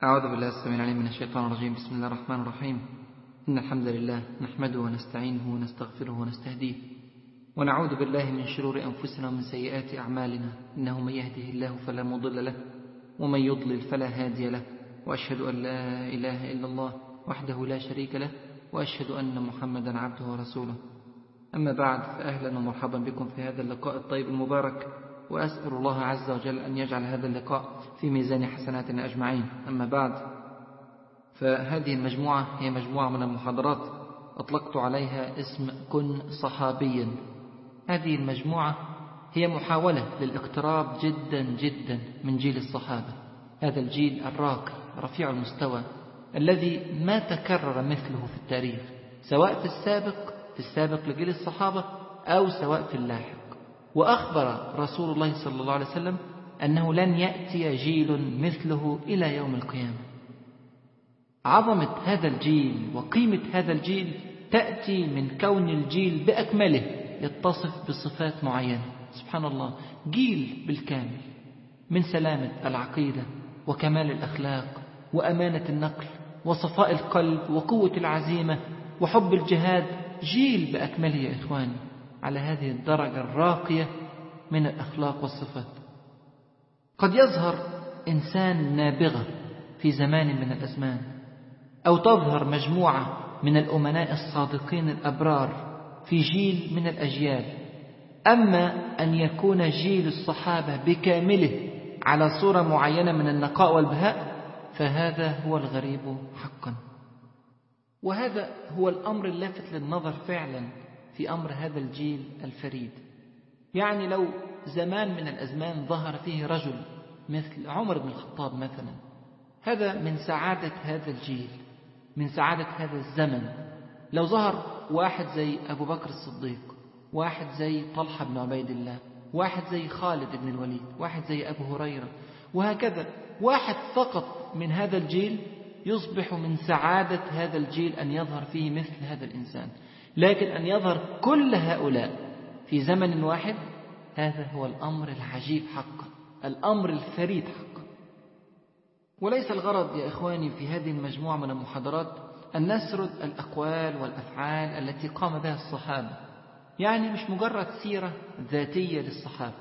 أعوذ بالله السميع العليم من الشيطان الرجيم. بسم الله الرحمن الرحيم. إن الحمد لله نحمده ونستعينه ونستغفره ونستهديه، ونعوذ بالله من شرور أنفسنا ومن سيئات أعمالنا. إنه من يهده الله فلا مضل له، ومن يضلل فلا هادي له، وأشهد أن لا إله إلا الله وحده لا شريك له، وأشهد أن محمدا عبده ورسوله. أما بعد، فأهلا ومرحبا بكم في هذا اللقاء الطيب المبارك، وأسأل الله عز وجل أن يجعل هذا اللقاء في ميزان حسناتنا أجمعين. أما بعد، فهذه المجموعة هي مجموعة من المحاضرات أطلقت عليها اسم كن صحابيا. هذه المجموعة هي محاولة للاقتراب جدا جدا من جيل الصحابة، هذا الجيل الراقي رفيع المستوى الذي ما تكرر مثله في التاريخ، سواء في السابق لجيل الصحابة أو سواء في اللاحق. وأخبر رسول الله صلى الله عليه وسلم أنه لن يأتي جيل مثله إلى يوم القيامة. عظمة هذا الجيل وقيمة هذا الجيل تأتي من كون الجيل بأكمله يتصف بصفات معينة. سبحان الله، جيل بالكامل من سلامة العقيدة وكمال الأخلاق وأمانة النقل وصفاء القلب وقوة العزيمة وحب الجهاد، جيل بأكمله يا إخواني على هذه الدرجة الراقية من الأخلاق والصفات. قد يظهر إنسان نابغة في زمان من الأزمان، أو تظهر مجموعة من الأمناء الصادقين الأبرار في جيل من الأجيال. أما أن يكون جيل الصحابة بكامله على صورة معينة من النقاء والبهاء، فهذا هو الغريب حقا. وهذا هو الأمر اللافت للنظر فعلا في أمر هذا الجيل الفريد. يعني لو زمان من الأزمان ظهر فيه رجل مثل عمر بن الخطاب مثلا، هذا من سعادة هذا الجيل، من سعادة هذا الزمن. لو ظهر واحد زي أبو بكر الصديق، واحد زي طلحة بن عبيد الله، واحد زي خالد بن الوليد، واحد زي أبو هريرة، وهكذا واحد فقط من هذا الجيل، يصبح من سعادة هذا الجيل أن يظهر فيه مثل هذا الإنسان. لكن أن يظهر كل هؤلاء في زمن واحد، هذا هو الأمر العجيب حقا، الأمر الفريد حقا. وليس الغرض يا إخواني في هذه المجموعة من المحاضرات أن نسرد الأقوال والأفعال التي قام بها الصحابة، يعني مش مجرد سيرة ذاتية للصحابة،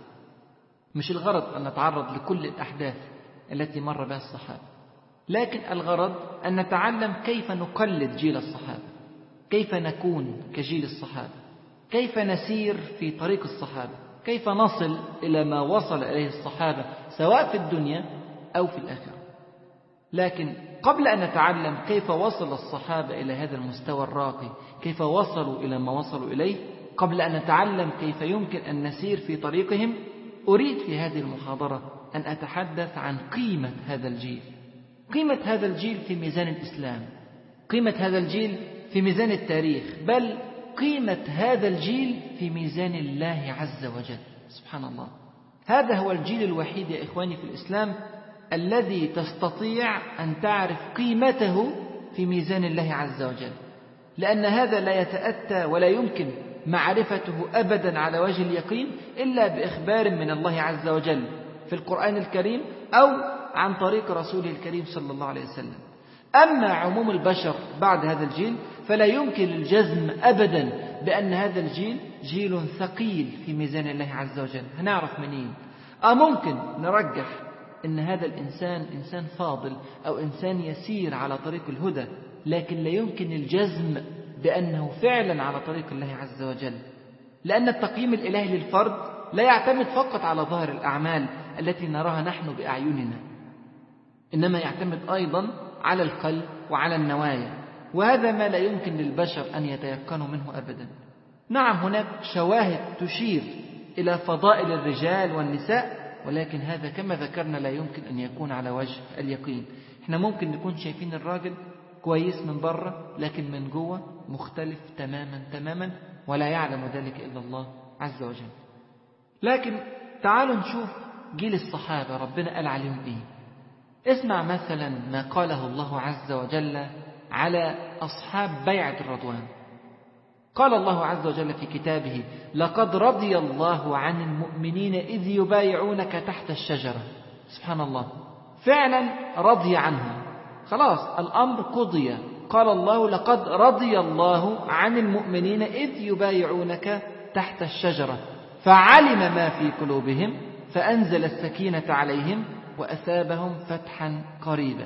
مش الغرض أن نتعرض لكل الأحداث التي مر بها الصحابة، لكن الغرض أن نتعلم كيف نقلد جيل الصحابة، كيف نكون كجيل الصحابة، كيف نسير في طريق الصحابة، كيف نصل إلى ما وصل إليه الصحابة سواء في الدنيا أو في الآخرة. لكن قبل أن نتعلم كيف وصل الصحابة إلى هذا المستوى الراقي، كيف وصلوا إلى ما وصلوا إليه، قبل أن نتعلم كيف يمكن أن نسير في طريقهم، أريد في هذه المحاضرة أن أتحدث عن قيمة هذا الجيل. قيمة هذا الجيل في ميزان الإسلام، قيمة هذا الجيل في ميزان التاريخ، بل قيمة هذا الجيل في ميزان الله عز وجل. سبحان الله، هذا هو الجيل الوحيد يا إخواني في الإسلام الذي تستطيع أن تعرف قيمته في ميزان الله عز وجل، لأن هذا لا يتأتى ولا يمكن معرفته أبدا على وجه اليقين إلا بإخبار من الله عز وجل في القرآن الكريم أو عن طريق رسوله الكريم صلى الله عليه وسلم. أما عموم البشر بعد هذا الجيل فلا يمكن الجزم أبدا بأن هذا الجيل جيل ثقيل في ميزان الله عز وجل. هنعرف منين؟ ممكن نرجح أن هذا الإنسان إنسان فاضل أو إنسان يسير على طريق الهدى، لكن لا يمكن الجزم بأنه فعلا على طريق الله عز وجل، لأن التقييم الإلهي للفرد لا يعتمد فقط على ظاهر الأعمال التي نراها نحن بأعيننا، إنما يعتمد أيضا على القلب وعلى النوايا، وهذا ما لا يمكن للبشر أن يتيقنوا منه أبدا. نعم، هناك شواهد تشير إلى فضائل الرجال والنساء، ولكن هذا كما ذكرنا لا يمكن أن يكون على وجه اليقين. احنا ممكن نكون شايفين الراجل كويس من بره، لكن من جوه مختلف تماما تماما، ولا يعلم ذلك إلا الله عز وجل. لكن تعالوا نشوف جيل الصحابة ربنا قال عليهم إيه. اسمع مثلا ما قاله الله عز وجل على أصحاب بيعة الرضوان. قال الله عز وجل في كتابه: لقد رضي الله عن المؤمنين إذ يبايعونك تحت الشجرة. سبحان الله، فعلا رضي عنهم، خلاص الأمر قضي. قال الله: لقد رضي الله عن المؤمنين إذ يبايعونك تحت الشجرة فعلم ما في قلوبهم فأنزل السكينة عليهم وأثابهم فتحا قريبا.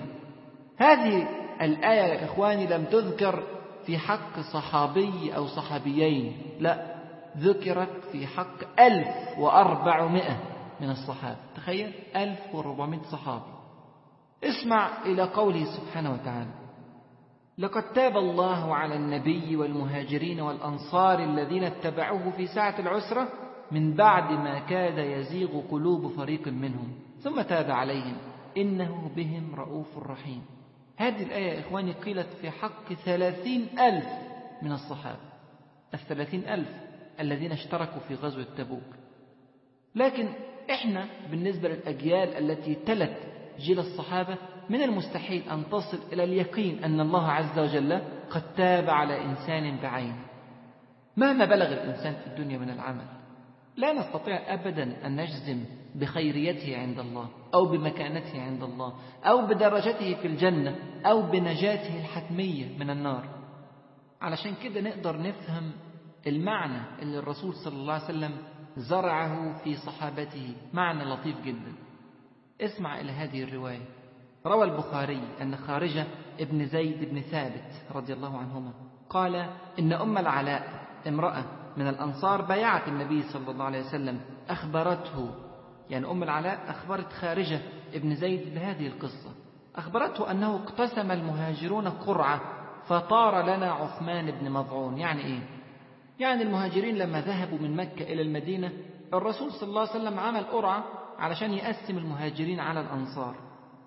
هذه الآية يا إخواني لم تذكر في حق صحابي أو صحابيين، لا، ذكرت في حق 1400 من الصحابة. تخيل 1400 صحابي. اسمع إلى قوله سبحانه وتعالى: لقد تاب الله على النبي والمهاجرين والأنصار الذين اتبعوه في ساعة العسرة من بعد ما كاد يزيغ قلوب فريق منهم ثم تاب عليهم إنه بهم رؤوف رحيم. هذه الآية يا إخواني قيلت في حق 30,000 من الصحابة، 30,000 الذين اشتركوا في غزوة تبوك. لكن إحنا بالنسبة للأجيال التي تلت جيل الصحابة من المستحيل أن تصل إلى اليقين أن الله عز وجل قد تاب على إنسان بعينه. مهما بلغ الإنسان في الدنيا من العمل لا نستطيع أبدا أن نجزم بخيريته عند الله أو بمكانته عند الله أو بدرجته في الجنة أو بنجاته الحتمية من النار. علشان كده نقدر نفهم المعنى اللي الرسول صلى الله عليه وسلم زرعه في صحابته، معنى لطيف جدا. اسمع إلى هذه الرواية. روى البخاري أن خارجة ابن زيد بن ثابت رضي الله عنهما قال إن أم العلاء امرأة من الأنصار بايعت النبي صلى الله عليه وسلم، أخبرته، يعني أم العلاء أخبرت خارجة ابن زيد بهذه القصة، أخبرته أنه اقتسم المهاجرون قرعة فطار لنا عثمان بن مظعون. يعني إيه؟ يعني المهاجرين لما ذهبوا من مكة إلى المدينة الرسول صلى الله عليه وسلم عمل قرعة علشان يقسم المهاجرين على الأنصار،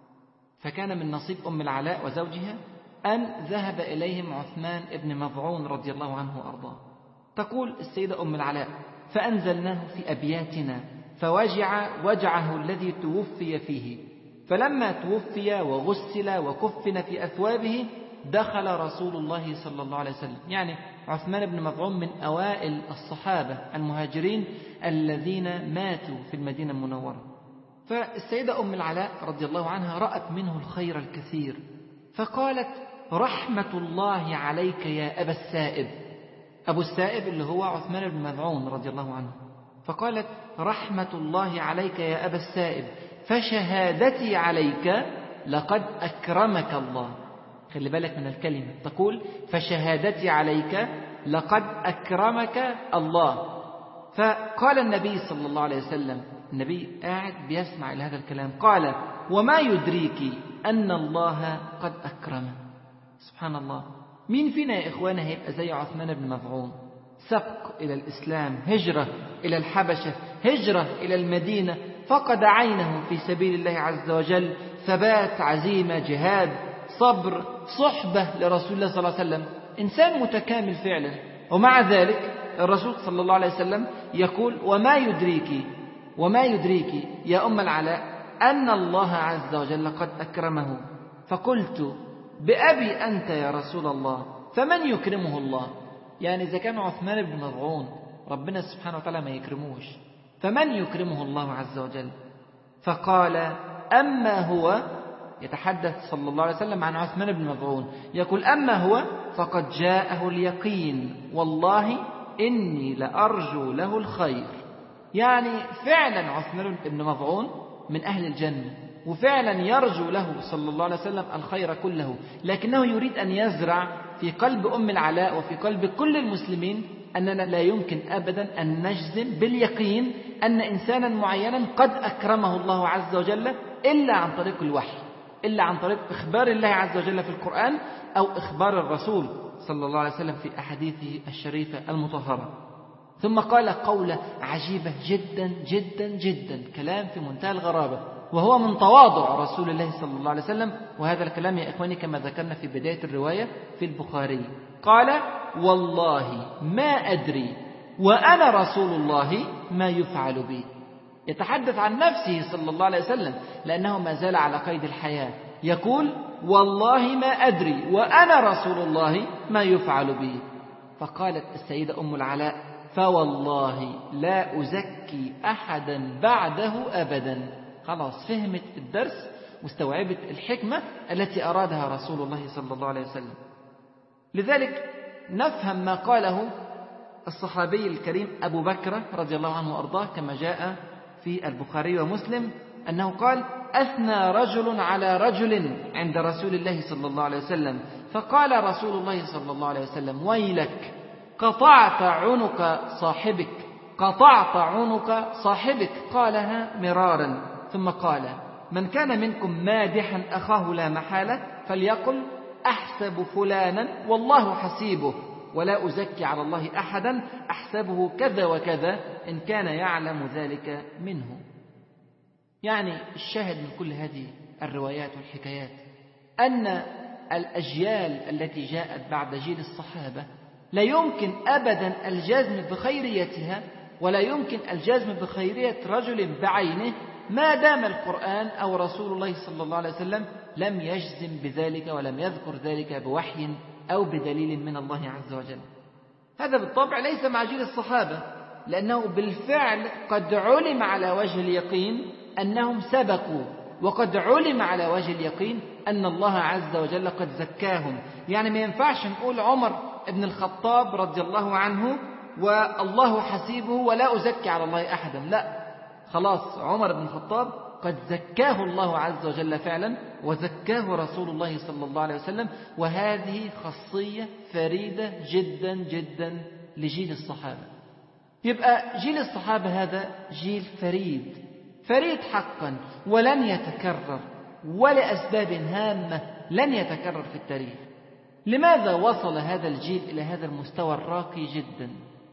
فكان من نصيب أم العلاء وزوجها أن ذهب إليهم عثمان بن مظعون رضي الله عنه وأرضاه. تقول السيدة أم العلاء: فأنزلناه في أبياتنا فوجع وجعه الذي توفي فيه، فلما توفي وغسل وكفن في أثوابه دخل رسول الله صلى الله عليه وسلم. يعني عثمان بن مظعون من أوائل الصحابة المهاجرين الذين ماتوا في المدينة المنورة. فالسيدة أم العلاء رضي الله عنها رأت منه الخير الكثير فقالت: رحمة الله عليك يا أبا السائب. أبو السائب اللي هو عثمان بن مظعون رضي الله عنه. فقالت: رحمة الله عليك يا أبا السائب، فشهادتي عليك لقد أكرمك الله. خلي بالك من الكلمة، تقول فشهادتي عليك لقد أكرمك الله. فقال النبي صلى الله عليه وسلم، النبي قاعد بيسمع إلى هذا الكلام، قال: وما يدريك أن الله قد أكرمه. سبحان الله. مين فينا يا إخوانا هيبقى زي عثمان بن مظعون؟ سبق إلى الإسلام، هجرة إلى الحبشة، هجرة إلى المدينة، فقد عينه في سبيل الله عز وجل، ثبات، عزيمة، جهاد، صبر، صحبة لرسول الله صلى الله عليه وسلم، إنسان متكامل فعلا. ومع ذلك الرسول صلى الله عليه وسلم يقول: وما يدريك يا أم العلاء أن الله عز وجل قد أكرمه. فقلت: بأبي أنت يا رسول الله، فمن يكرمه الله؟ يعني إذا كان عثمان بن مظعون ربنا سبحانه وتعالى ما يكرموش، فمن يكرمه الله عز وجل؟ فقال: أما هو، يتحدث صلى الله عليه وسلم عن عثمان بن مظعون، يقول: أما هو فقد جاءه اليقين والله إني لأرجو له الخير. يعني فعلا عثمان بن مظعون من أهل الجنة، وفعلا يرجو له صلى الله عليه وسلم الخير كله، لكنه يريد أن يزرع في قلب أم العلاء وفي قلب كل المسلمين أننا لا يمكن أبدا أن نجزم باليقين أن إنسانا معينا قد أكرمه الله عز وجل إلا عن طريق الوحي، إلا عن طريق إخبار الله عز وجل في القرآن أو إخبار الرسول صلى الله عليه وسلم في أحاديثه الشريفة المطهرة. ثم قال قولة عجيبة جدا جدا جدا، كلام في منتهى الغرابة، وهو من تواضع رسول الله صلى الله عليه وسلم. وهذا الكلام يا إخواني كما ذكرنا في بداية الرواية في البخاري. قال: والله ما أدري وأنا رسول الله ما يفعل بي. يتحدث عن نفسه صلى الله عليه وسلم لأنه ما زال على قيد الحياة، يقول: والله ما أدري وأنا رسول الله ما يفعل بي. فقالت السيدة أم العلاء: فوالله لا أزكي أحدا بعده أبدا. خلاص فهمت الدرس واستوعبت الحكمة التي أرادها رسول الله صلى الله عليه وسلم. لذلك نفهم ما قاله الصحابي الكريم أبو بكر رضي الله عنه وأرضاه كما جاء في البخاري ومسلم أنه قال: أثنى رجل على رجل عند رسول الله صلى الله عليه وسلم، فقال رسول الله صلى الله عليه وسلم: ويلك، قطعت عنق صاحبك، قطعت عنق صاحبك. قالها مرارا، ثم قال: من كان منكم مادحا أخاه لا محالة فليقل: أحسب فلانا والله حسيبه، ولا أزكي على الله أحدا، أحسبه كذا وكذا، إن كان يعلم ذلك منه. يعني الشاهد من كل هذه الروايات والحكايات أن الأجيال التي جاءت بعد جيل الصحابة لا يمكن أبدا الجزم بخيريتها، ولا يمكن الجزم بخيرية رجل بعينه ما دام القرآن أو رسول الله صلى الله عليه وسلم لم يجزم بذلك ولم يذكر ذلك بوحي أو بدليل من الله عز وجل. هذا بالطبع ليس مع جيل الصحابة، لأنه بالفعل قد علم على وجه اليقين أنهم سبقوا، وقد علم على وجه اليقين أن الله عز وجل قد زكاهم. يعني ما ينفعش نقول عمر بن الخطاب رضي الله عنه والله حسيبه ولا أزكي على الله أحدا، لا، خلاص عمر بن الخطاب قد زكاه الله عز وجل فعلا، وزكاه رسول الله صلى الله عليه وسلم. وهذه خاصية فريدة جدا جدا لجيل الصحابة. يبقى جيل الصحابة هذا جيل فريد، فريد حقا، ولن يتكرر، ولأسباب هامة لن يتكرر في التاريخ. لماذا وصل هذا الجيل إلى هذا المستوى الراقي جدا؟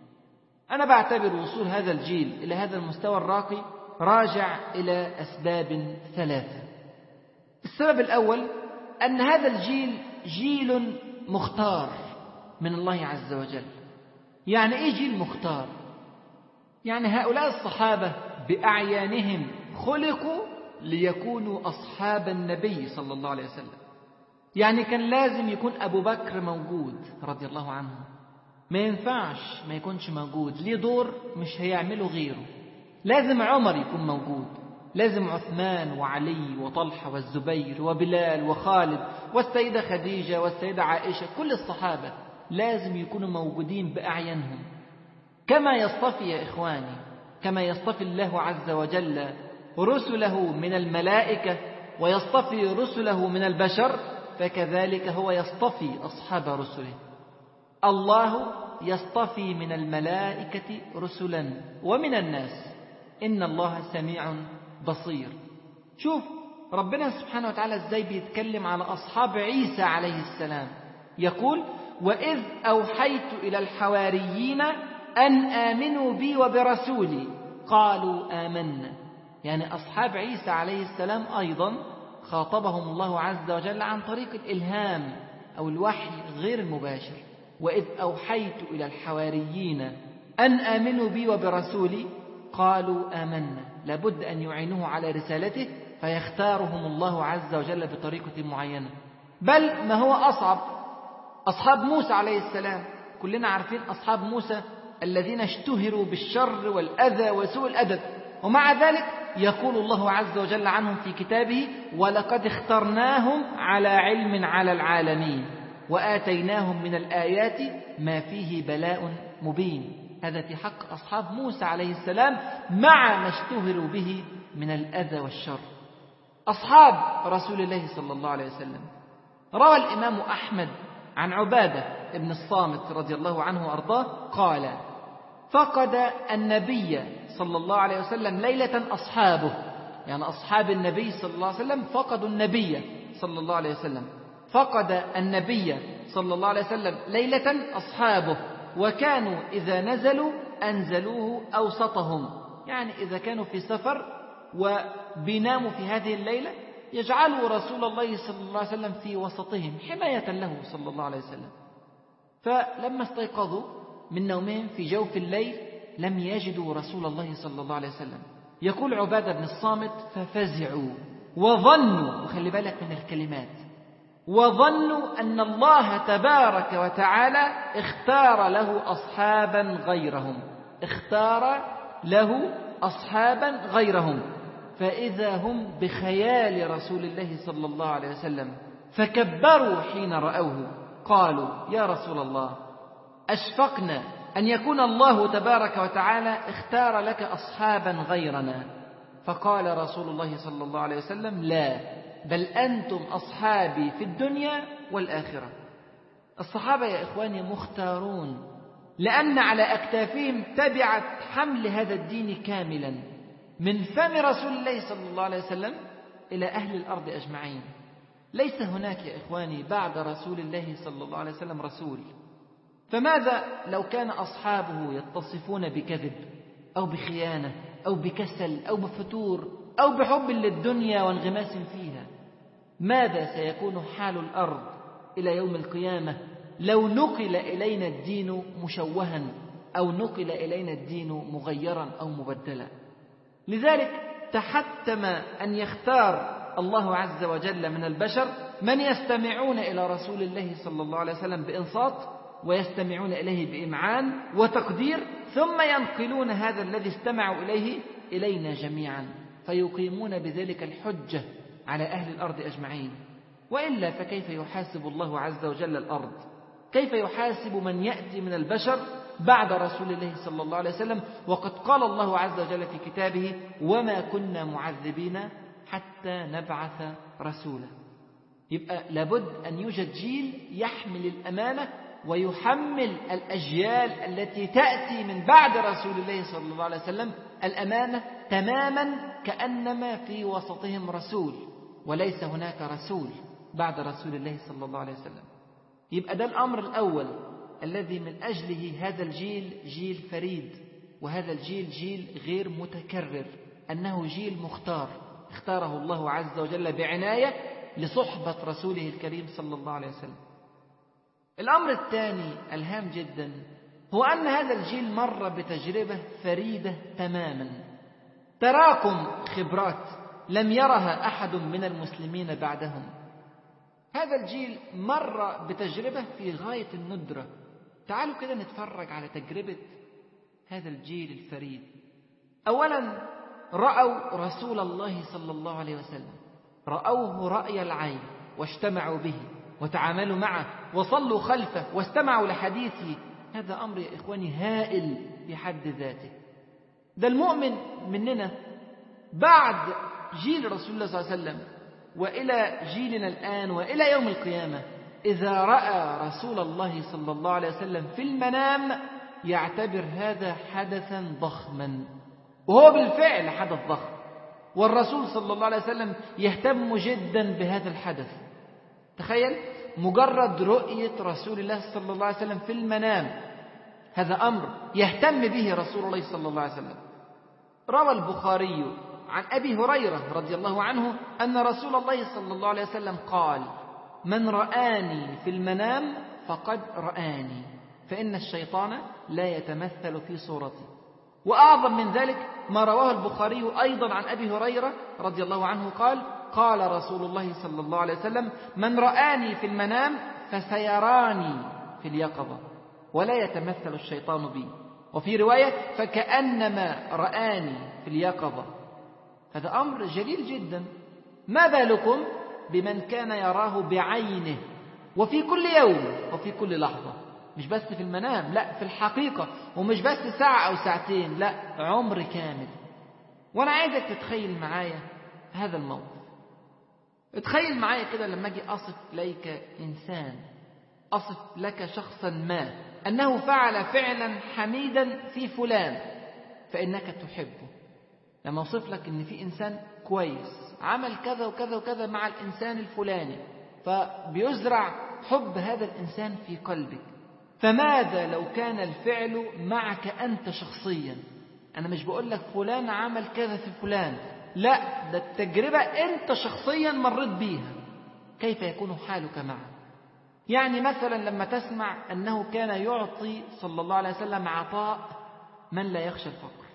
أنا بعتبر وصول هذا الجيل إلى هذا المستوى الراقي راجع إلى أسباب ثلاثة. السبب الأول أن هذا الجيل جيل مختار من الله عز وجل. يعني إيه جيل مختار؟ يعني هؤلاء الصحابة بأعيانهم خلقوا ليكونوا أصحاب النبي صلى الله عليه وسلم. يعني كان لازم يكون أبو بكر موجود رضي الله عنه، ما ينفعش ما يكونش موجود، ليه دور مش هيعمله غيره. لازم عمر يكون موجود، لازم عثمان وعلي وطلحة والزبير وبلال وخالد والسيدة خديجة والسيدة عائشة، كل الصحابة لازم يكونوا موجودين بأعينهم. كما يصطفي يا إخواني، كما يصطفي الله عز وجل رسله من الملائكة ويصطفي رسله من البشر، فكذلك هو يصطفي أصحاب رسله. الله يصطفي من الملائكة رسلا ومن الناس، إن الله سميع بصير. شوف ربنا سبحانه وتعالى ازاي بيتكلم على أصحاب عيسى عليه السلام، يقول: وإذ أوحيت إلى الحواريين أن آمنوا بي وبرسولي قالوا آمنا. يعني أصحاب عيسى عليه السلام أيضا خاطبهم الله عز وجل عن طريق الإلهام أو الوحي غير المباشر. وإذ أوحيت إلى الحواريين أن آمنوا بي وبرسولي قالوا آمنا. لابد أن يعينوه على رسالته، فيختارهم الله عز وجل بطريقة معينة. بل ما هو أصعب، أصحاب موسى عليه السلام، كلنا عارفين أصحاب موسى الذين اشتهروا بالشر والأذى وسوء الأدب، ومع ذلك يقول الله عز وجل عنهم في كتابه: ولقد اخترناهم على علم على العالمين وآتيناهم من الآيات ما فيه بلاء مبين. هذا في حق أصحاب موسى عليه السلام مع ما اشتهروا به من الأذى والشر. أصحاب رسول الله صلى الله عليه وسلم، روى الإمام أحمد عن عبادة بن الصامت رضي الله عنه وأرضاه قال: فقد النبي صلى الله عليه وسلم ليلة أصحابه، يعني أصحاب النبي صلى الله عليه وسلم فقدوا النبي صلى الله عليه وسلم، فقد النبي صلى الله عليه وسلم ليلة أصحابه، وكانوا إذا نزلوا أنزلوه أوسطهم. يعني إذا كانوا في سفر وبيناموا في هذه الليلة يجعلوا رسول الله صلى الله عليه وسلم في وسطهم حماية له صلى الله عليه وسلم. فلما استيقظوا من نومهم في جوف الليل لم يجدوا رسول الله صلى الله عليه وسلم. يقول عبادة بن الصامت: ففزعوا وظنوا، وخلي بالك من الكلمات، وظنوا أن الله تبارك وتعالى اختار له أصحابا غيرهم، اختار له أصحابا غيرهم. فإذا هم بخيال رسول الله صلى الله عليه وسلم، فكبروا حين رأوه، قالوا: يا رسول الله، أشفقنا أن يكون الله تبارك وتعالى اختار لك أصحابا غيرنا. فقال رسول الله صلى الله عليه وسلم: لا، بل أنتم أصحابي في الدنيا والآخرة. الصحابة يا إخواني مختارون، لأن على أكتافهم تبعت حمل هذا الدين كاملا من فم رسول الله صلى الله عليه وسلم إلى أهل الأرض أجمعين. ليس هناك يا إخواني بعد رسول الله صلى الله عليه وسلم رسول. فماذا لو كان أصحابه يتصفون بكذب أو بخيانة أو بكسل أو بفتور أو بحب للدنيا وانغماس فيها؟ ماذا سيكون حال الأرض إلى يوم القيامة لو نقل إلينا الدين مشوها أو نقل إلينا الدين مغيرا أو مبدلا؟ لذلك تحتم أن يختار الله عز وجل من البشر من يستمعون إلى رسول الله صلى الله عليه وسلم بإنصات، ويستمعون إليه بإمعان وتقدير، ثم ينقلون هذا الذي استمعوا إليه إلينا جميعا، فيقيمون بذلك الحجة على أهل الأرض أجمعين. وإلا فكيف يحاسب الله عز وجل الأرض؟ كيف يحاسب من يأتي من البشر بعد رسول الله صلى الله عليه وسلم؟ وقد قال الله عز وجل في كتابه: وما كنا معذبين حتى نبعث رسولا. يبقى لابد أن يوجد جيل يحمل الأمانة ويحمل الأجيال التي تأتي من بعد رسول الله صلى الله عليه وسلم الأمانة تماما، كأنما في وسطهم رسول، وليس هناك رسول بعد رسول الله صلى الله عليه وسلم. يبقى ده الأمر الأول الذي من أجله هذا الجيل جيل فريد، وهذا الجيل جيل غير متكرر، أنه جيل مختار اختاره الله عز وجل بعناية لصحبة رسوله الكريم صلى الله عليه وسلم. الأمر الثاني الهام جدا هو أن هذا الجيل مر بتجربة فريدة تماما، تراكم خبرات لم يرها أحد من المسلمين بعدهم. هذا الجيل مر بتجربة في غاية الندرة. تعالوا كده نتفرج على تجربة هذا الجيل الفريد. أولا رأوا رسول الله صلى الله عليه وسلم، رأوه رأي العين واجتمعوا به وتعاملوا معه وصلوا خلفه واستمعوا لحديثه. هذا أمر يا إخواني هائل في حد ذاته. ده المؤمن مننا بعد جيل رسول الله صلى الله عليه وسلم وإلى جيلنا الآن وإلى يوم القيامة، إذا رأى رسول الله صلى الله عليه وسلم في المنام يعتبر هذا حدثا ضخما، وهو بالفعل حدث ضخم، والرسول صلى الله عليه وسلم يهتم جدا بهذا الحدث. تخيل مجرد رؤية رسول الله صلى الله عليه وسلم في المنام، هذا أمر يهتم به رسول الله صلى الله عليه وسلم. روى البخاري عن أبي هريرة رضي الله عنه أن رسول الله صلى الله عليه وسلم قال: من رآني في المنام فقد رآني، فإن الشيطان لا يتمثل في صورتي. وأعظم من ذلك ما رواه البخاري أيضا عن أبي هريرة رضي الله عنه قال: قال رسول الله صلى الله عليه وسلم: من رآني في المنام فسيراني في اليقظة، ولا يتمثل الشيطان بي. وفي رواية: فكأنما رآني في اليقظة. هذا أمر جليل جدا. ما بالكم بمن كان يراه بعينه وفي كل يوم وفي كل لحظة، مش بس في المنام، لا، في الحقيقة، ومش بس ساعة أو ساعتين، لا، عمر كامل. وأنا عايزك تتخيل معايا هذا الموقف. اتخيل معايا كده لما أجي أصف لك إنسان، أصف لك شخصا ما أنه فعل فعلا حميدا في فلان فإنك تحبه. لما أوصف لك أن في إنسان كويس عمل كذا وكذا وكذا مع الإنسان الفلاني، فبيزرع حب هذا الإنسان في قلبك. فماذا لو كان الفعل معك أنت شخصيا؟ أنا مش بقول لك فلان عمل كذا في فلان، لا، ده التجربة أنت شخصيا مريت بيها. كيف يكون حالك معه؟ يعني مثلا لما تسمع أنه كان يعطي صلى الله عليه وسلم عطاء من لا يخشى الفقر،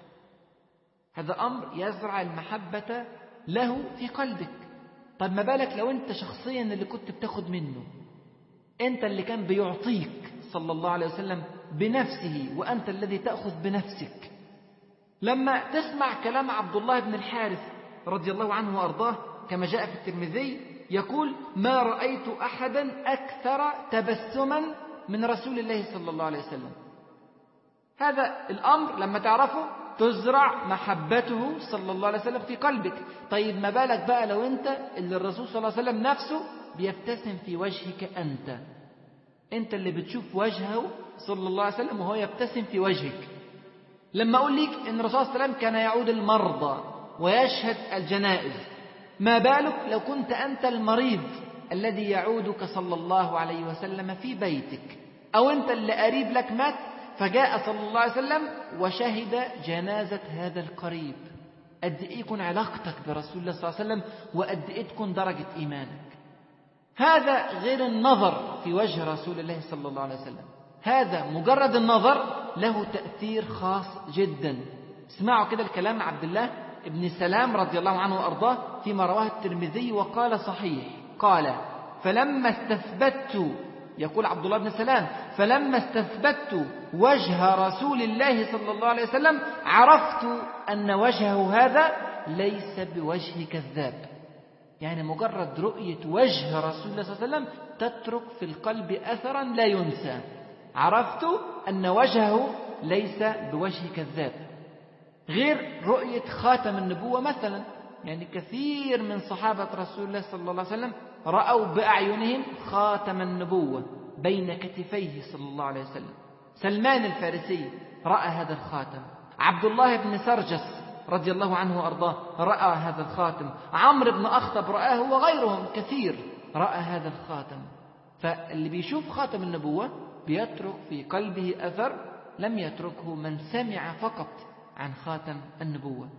هذا أمر يزرع المحبة له في قلبك. طب ما بالك لو أنت شخصيا اللي كنت بتاخد منه، أنت اللي كان بيعطيك صلى الله عليه وسلم بنفسه، وأنت الذي تأخذ بنفسك. لما تسمع كلام عبد الله بن الحارث رضي الله عنه وأرضاه كما جاء في الترمذي يقول: ما رأيت أحدا أكثر تبسما من رسول الله صلى الله عليه وسلم. هذا الأمر لما تعرفه تزرع محبته صلى الله عليه وسلم في قلبك. طيب ما بالك بقى لو أنت اللي الرسول صلى الله عليه وسلم نفسه بيبتسم في وجهك، أنت اللي بتشوف وجهه صلى الله عليه وسلم وهو يبتسم في وجهك. لما أقول لك إن الرسول صلى الله عليه وسلم كان يعود المرضى ويشهد الجنائز، ما بالك لو كنت أنت المريض الذي يعودك صلى الله عليه وسلم في بيتك، أو أنت اللي قريب لك مات فجاء صلى الله عليه وسلم وشهد جنازة هذا القريب. قد إيه يكون علاقتك برسول الله صلى الله عليه وسلم، وقد إيه تكون درجة إيمانك. هذا غير النظر في وجه رسول الله صلى الله عليه وسلم، هذا مجرد النظر له تأثير خاص جدا. اسمعوا كده الكلام عبد الله ابن سلام رضي الله عنه وأرضاه فيما رواه الترمذي وقال صحيح. قال: فلما استثبت، يقول عبد الله بن سلام: فلما استثبت وجه رسول الله صلى الله عليه وسلم عرفت أن وجهه هذا ليس بوجه كذاب. يعني مجرد رؤية وجه رسول الله صلى الله عليه وسلم تترك في القلب أثرا لا ينسى. عرفت أن وجهه ليس بوجه كذاب. غير رؤية خاتم النبوة مثلا، يعني كثير من صحابة رسول الله صلى الله عليه وسلم رأوا بأعينهم خاتم النبوة بين كتفيه صلى الله عليه وسلم. سلمان الفارسي رأى هذا الخاتم، عبد الله بن سرجس رضي الله عنه وأرضاه رأى هذا الخاتم، عمرو بن أخطب رآه، وغيرهم كثير رأى هذا الخاتم. فاللي بيشوف خاتم النبوة بيترك في قلبه أثر لم يتركه من سمع فقط عن خاتم النبوة.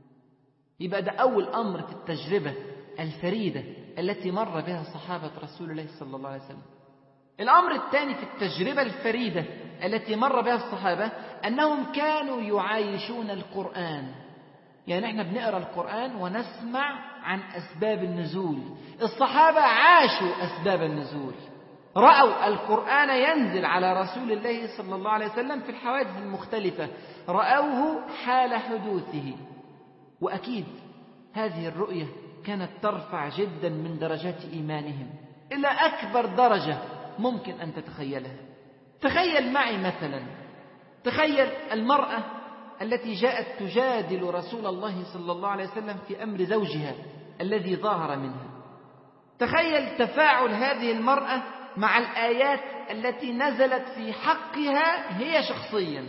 يبقى ده أول أمر في التجربة الفريدة التي مر بها صحابة رسول الله صلى الله عليه وسلم. الأمر الثاني في التجربة الفريدة التي مر بها الصحابة أنهم كانوا يعايشون القرآن. يعني احنا بنقرأ القرآن ونسمع عن أسباب النزول، الصحابة عاشوا أسباب النزول، رأوا القرآن ينزل على رسول الله صلى الله عليه وسلم في الحوادث المختلفة، رأوه حال حدوثه. وأكيد هذه الرؤية كانت ترفع جدا من درجات إيمانهم إلى أكبر درجة ممكن أن تتخيلها. تخيل معي مثلا، تخيل المرأة التي جاءت تجادل رسول الله صلى الله عليه وسلم في أمر زوجها الذي ظاهر منها. تخيل تفاعل هذه المرأة مع الآيات التي نزلت في حقها هي شخصيا.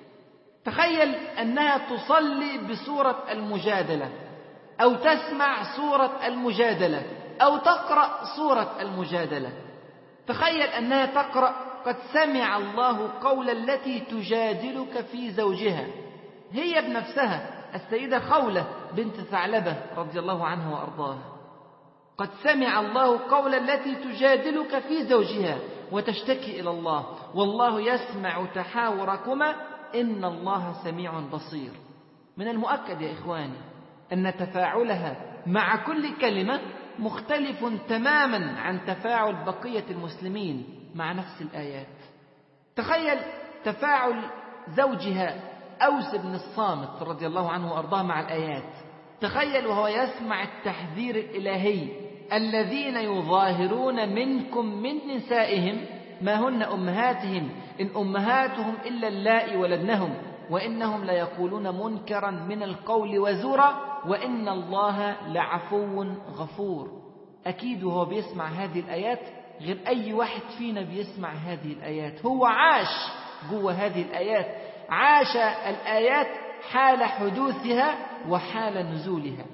تخيل أنها تصلي بسورة المجادلة، أو تسمع سورة المجادلة، أو تقرأ سورة المجادلة. تخيل أنها تقرأ: قد سمع الله قول التي تجادلك في زوجها. هي بنفسها السيدة خولة بنت ثعلبة رضي الله عنها وأرضاها: قد سمع الله قول التي تجادلك في زوجها وتشتكي إلى الله والله يسمع تحاوركما إن الله سميع بصير. من المؤكد يا إخواني أن تفاعلها مع كل كلمة مختلف تماما عن تفاعل بقية المسلمين مع نفس الآيات. تخيل تفاعل زوجها أوس بن الصامت رضي الله عنه وأرضاه مع الآيات. تخيل وهو يسمع التحذير الإلهي: الذين يظاهرون منكم من نسائهم ما هن أمهاتهم إن أمهاتهم إلا اللائي ولدنهم وإنهم ليقولون منكرا من القول وزورا وإن الله لعفو غفور. أكيد وهو بيسمع هذه الآيات غير أي واحد فينا بيسمع هذه الآيات، هو عاش جوه هذه الآيات، عاش الآيات حال حدوثها وحال نزولها.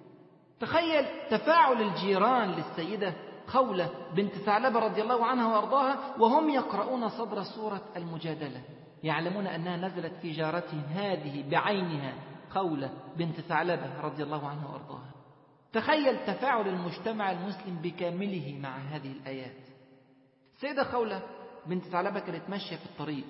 تخيل تفاعل الجيران للسيدة خولة بنت ثعلبة رضي الله عنها وأرضاها وهم يقرؤون صدر سورة المجادلة، يعلمون أنها نزلت في جارتهم هذه بعينها، خولة بنت ثعلبة رضي الله عنها وأرضاها. تخيل تفاعل المجتمع المسلم بكامله مع هذه الآيات. السيدة خولة بنت ثعلبة كانت ماشية في الطريق،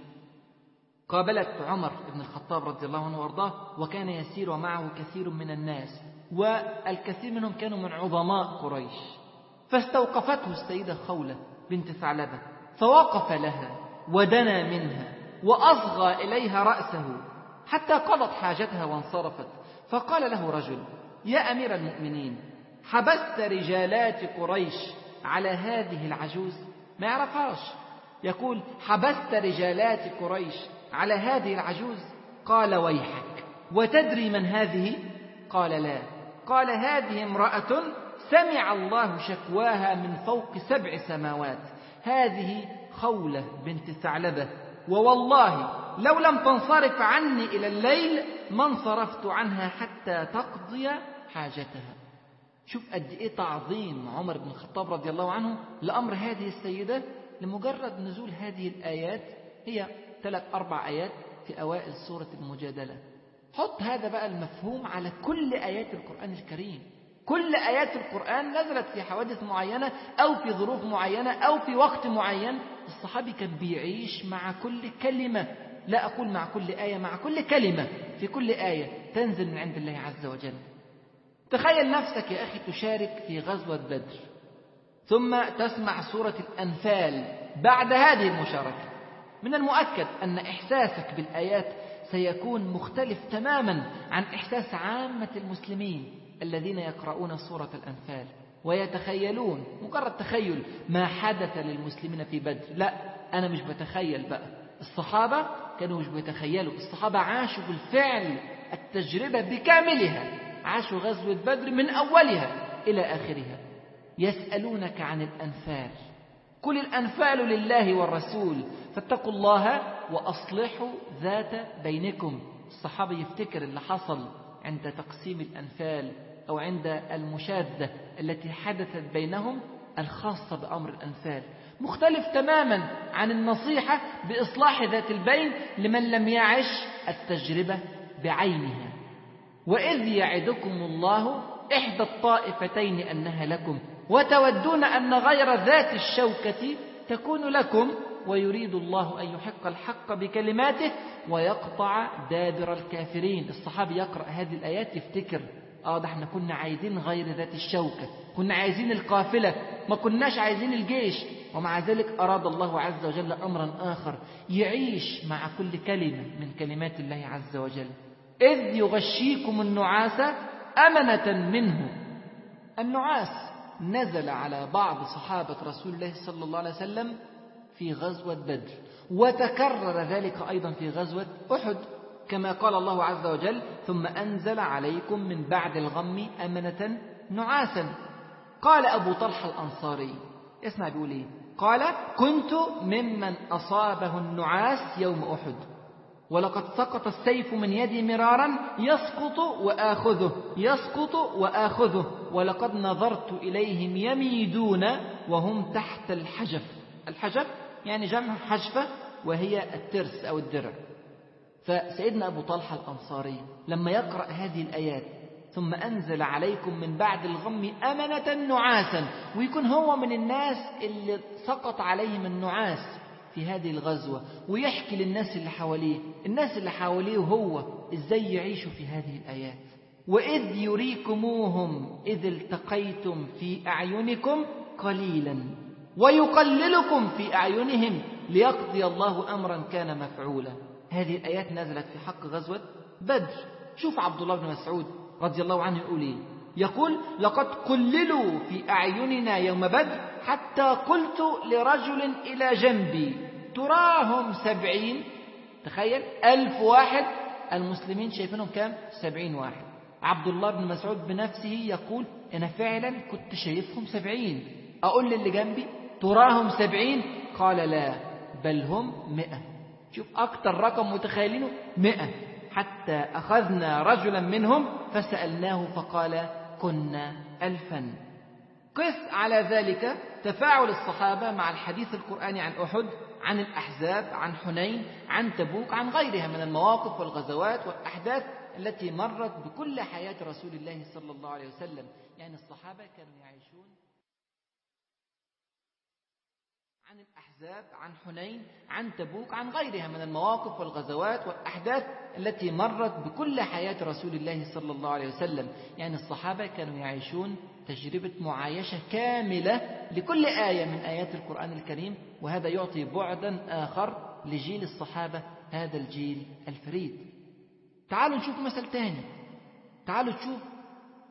قابلت عمر بن الخطاب رضي الله عنه وأرضاه، وكان يسير معه كثير من الناس، والكثير منهم كانوا من عظماء قريش. فاستوقفته السيدة خولة بنت ثعلبة فوقف لها ودنا منها وأصغى إليها رأسه حتى قضت حاجتها وانصرفت. فقال له رجل: يا أمير المؤمنين، حبست رجالات قريش على هذه العجوز؟ ما يعرفهاش. يقول: حبست رجالات قريش على هذه العجوز؟ قال: ويحك، وتدري من هذه؟ قال: لا. قال: هذه امرأة سمع الله شكواها من فوق 7 سماوات، هذه خولة بنت ثعلبة، ووالله لو لم تنصرف عني إلى الليل ما انصرفت عنها حتى تقضي حاجتها. شوف قد إيه تعظيم عمر بن الخطاب رضي الله عنه لأمر هذه السيدة، لمجرد نزول هذه الآيات. هي 3-4 آيات في أوائل سورة المجادلة. حط هذا بقى المفهوم على كل آيات القرآن الكريم. كل آيات القرآن نزلت في حوادث معينة أو في ظروف معينة أو في وقت معين. الصحابي كان بيعيش مع كل كلمة، لا أقول مع كل آية، مع كل كلمة في كل آية تنزل من عند الله عز وجل. تخيل نفسك يا أخي تشارك في غزوة بدر، ثم تسمع سورة الأنفال بعد هذه المشاركة. من المؤكد أن إحساسك بالآيات سيكون مختلف تماما عن إحساس عامة المسلمين الذين يقرؤون سورة الأنفال ويتخيلون، مجرد تخيل، ما حدث للمسلمين في بدر. لا، أنا مش بتخيل بقى. الصحابة كانوا مش بيتخيلوا، الصحابة عاشوا بالفعل التجربة بكاملها، عاشوا غزوة بدر من أولها إلى آخرها. يسألونك عن الأنفال، قل الأنفال لله والرسول فاتقوا الله وأصلحوا ذات بينكم. الصحابة يفتكر اللي حصل عند تقسيم الأنفال أو عند المشادة التي حدثت بينهم الخاصة بأمر الأنفال، مختلف تماما عن النصيحة بإصلاح ذات البين لمن لم يعش التجربة بعينها. وإذ يعدكم الله إحدى الطائفتين أنها لكم وتودون أن غير ذات الشوكة تكون لكم ويريد الله أن يحق الحق بكلماته ويقطع دابر الكافرين. الصحابي يقرأ هذه الآيات يفتكر ده احنا كنا عايزين غير ذات الشوكة، كنا عايزين القافلة، ما كناش عايزين الجيش، ومع ذلك أراد الله عز وجل أمرا آخر. يعيش مع كل كلمة من كلمات الله عز وجل. إذ يغشيكم النعاس أمنة منه. النعاس نزل على بعض صحابة رسول الله صلى الله عليه وسلم في غزوة بدر، وتكرر ذلك أيضا في غزوة أحد، كما قال الله عز وجل: ثم أنزل عليكم من بعد الغم أمنة نعاسا. قال أبو طلحة الأنصاري، اسمع بيقول إيه؟ قال: كنت ممن أصابه النعاس يوم أحد، ولقد سقط السيف من يدي مرارا يسقط وآخذه يسقط وآخذه، ولقد نظرت إليهم يميدون وهم تحت الحجف. الحجف يعني جمع حجفة، وهي الترس أو الدرع. فسيدنا أبو طلحة الأنصاري لما يقرأ هذه الآيات: ثم أنزل عليكم من بعد الغم أمنة نعاسا، ويكون هو من الناس اللي سقط عليهم النعاس في هذه الغزوة، ويحكي للناس اللي حواليه، الناس اللي حواليه وهو إزاي يعيشوا في هذه الآيات. وإذ يريكموهم إذ التقيتم في أعينكم قليلا ويقللكم في أعينهم ليقضي الله أمرا كان مفعولا. هذه الآيات نزلت في حق غزوة بدر. شوف عبد الله بن مسعود رضي الله عنه يقول إيه؟ يقول: لقد قللوا في أعيننا يوم بدر حتى قلت لرجل إلى جنبي تراهم 70. تخيل 1000 واحد، المسلمين شايفينهم كام؟ 70 واحد. عبد الله بن مسعود بنفسه يقول: أنا فعلا كنت شايفهم 70. أقول للي جنبي تراهم 70؟ قال: لا، بل هم 100. شوف أكتر رقم متخيلينه، 100. حتى أخذنا رجلا منهم فسألناه فقال: كنا 1000. قس على ذلك تفاعل الصحابة مع الحديث القرآني عن أحد، عن الأحزاب، عن حنين، عن تبوك، عن غيرها من المواقف والغزوات والأحداث التي مرت بكل حياة رسول الله صلى الله عليه وسلم. يعني الصحابة كانوا يعيشون عن الأحزاب، عن حنين، عن تبوك، عن غيرها من المواقف والغزوات والأحداث التي مرت بكل حياة رسول الله صلى الله عليه وسلم. يعني الصحابة كانوا يعيشون تجربة معايشة كاملة لكل آية من آيات القرآن الكريم، وهذا يعطي بعدا آخر لجيل الصحابة، هذا الجيل الفريد. تعالوا نشوف مثل تاني. تعالوا تشوف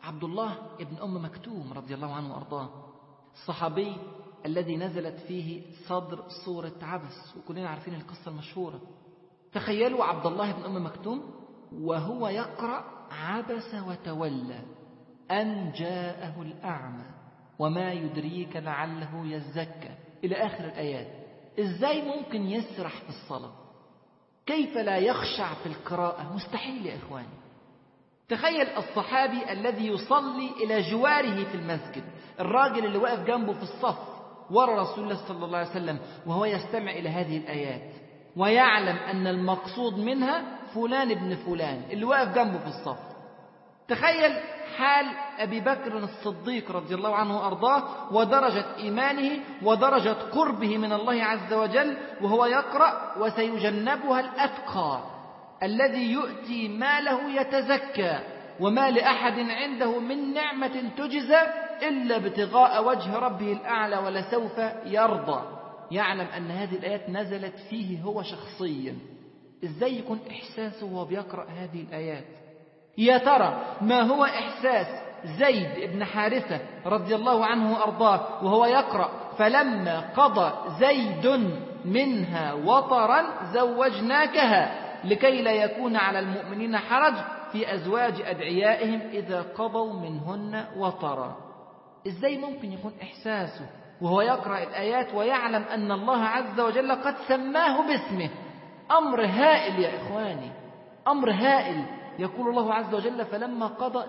عبد الله ابن أم مكتوم رضي الله عنه وأرضاه، الصحابي الذي نزلت فيه صدر سورة عبس، وكلنا عارفين القصة المشهورة. تخيلوا عبد الله بن أم مكتوم وهو يقرأ عبس وتولى أن جاءه الأعمى وما يدريك لعله يزكى إلى آخر الآيات. إزاي ممكن يسرح في الصلاة؟ كيف لا يخشع في القراءة؟ مستحيل يا إخواني. تخيل الصحابي الذي يصلي إلى جواره في المسجد، الراجل اللي واقف جنبه في الصف ورا رسول الله صلى الله عليه وسلم، وهو يستمع إلى هذه الآيات ويعلم أن المقصود منها فلان ابن فلان اللي واقف جنبه في الصف. تخيل حال أبي بكر الصديق رضي الله عنه وأرضاه ودرجة إيمانه ودرجة قربه من الله عز وجل وهو يقرأ: وسيجنبها الأتقى الذي يؤتي ماله يتزكى وما لأحد عنده من نعمة تجزى إلا ابتغاء وجه ربه الأعلى ولسوف يرضى. يعلم أن هذه الآيات نزلت فيه هو شخصيا. إزاي يكون إحساسه وهو بيقرأ هذه الآيات؟ يا ترى ما هو إحساس زيد بن حارثة رضي الله عنه وأرضاه وهو يقرأ: فلما قضى زيد منها وطرا زوجناكها لكي لا يكون على المؤمنين حرج في أزواج أدعيائهم إذا قضوا منهن وطرا. إزاي ممكن يكون إحساسه وهو يقرأ الآيات ويعلم أن الله عز وجل قد سماه باسمه؟ أمر هائل يا إخواني، أمر هائل. يقول الله عز وجل: فلما قضى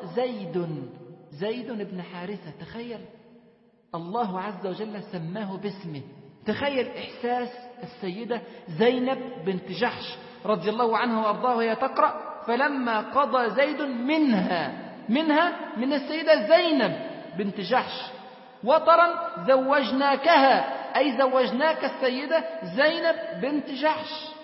زيد بن حارثة. تخيل الله عز وجل سماه باسمه. تخيل إحساس السيدة زينب بنت جحش رضي الله عنها وأرضاها وهي تقرأ: فلما قضى زيد منها من السيدة زينب بنت جحش وطرا زوجناكها، أي زوجناك السيدة زينب بنت جحش.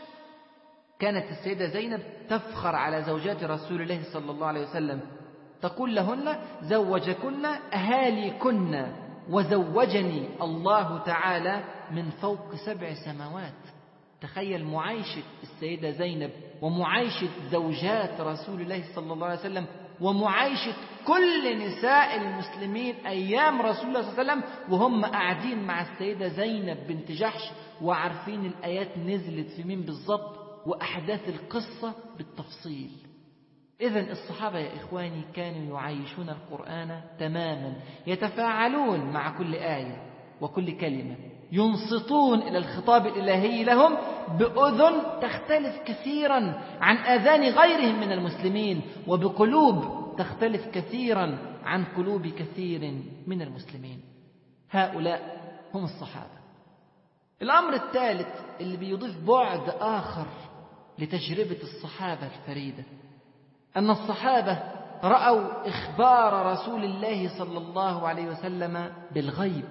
كانت السيدة زينب تفخر على زوجات رسول الله صلى الله عليه وسلم، تقول لهن: زوجكن أهاليكن وزوجني الله تعالى من فوق 7 سماوات. تخيل معايشة السيدة زينب ومعايشة زوجات رسول الله صلى الله عليه وسلم ومعايشة كل نساء المسلمين أيام رسول الله صلى الله عليه وسلم وهم قاعدين مع السيدة زينب بنت جحش وعارفين الآيات نزلت في مين بالضبط وأحداث القصة بالتفصيل. إذن الصحابة يا إخواني كانوا يعيشون القرآن تماما، يتفاعلون مع كل آية وكل كلمة، ينصتون إلى الخطاب الإلهي لهم بأذن تختلف كثيرا عن آذان غيرهم من المسلمين، وبقلوب تختلف كثيرا عن قلوب كثير من المسلمين. هؤلاء هم الصحابة. الأمر الثالث اللي بيضيف بعد آخر لتجربة الصحابة الفريدة، أن الصحابة رأوا إخبار رسول الله صلى الله عليه وسلم بالغيب.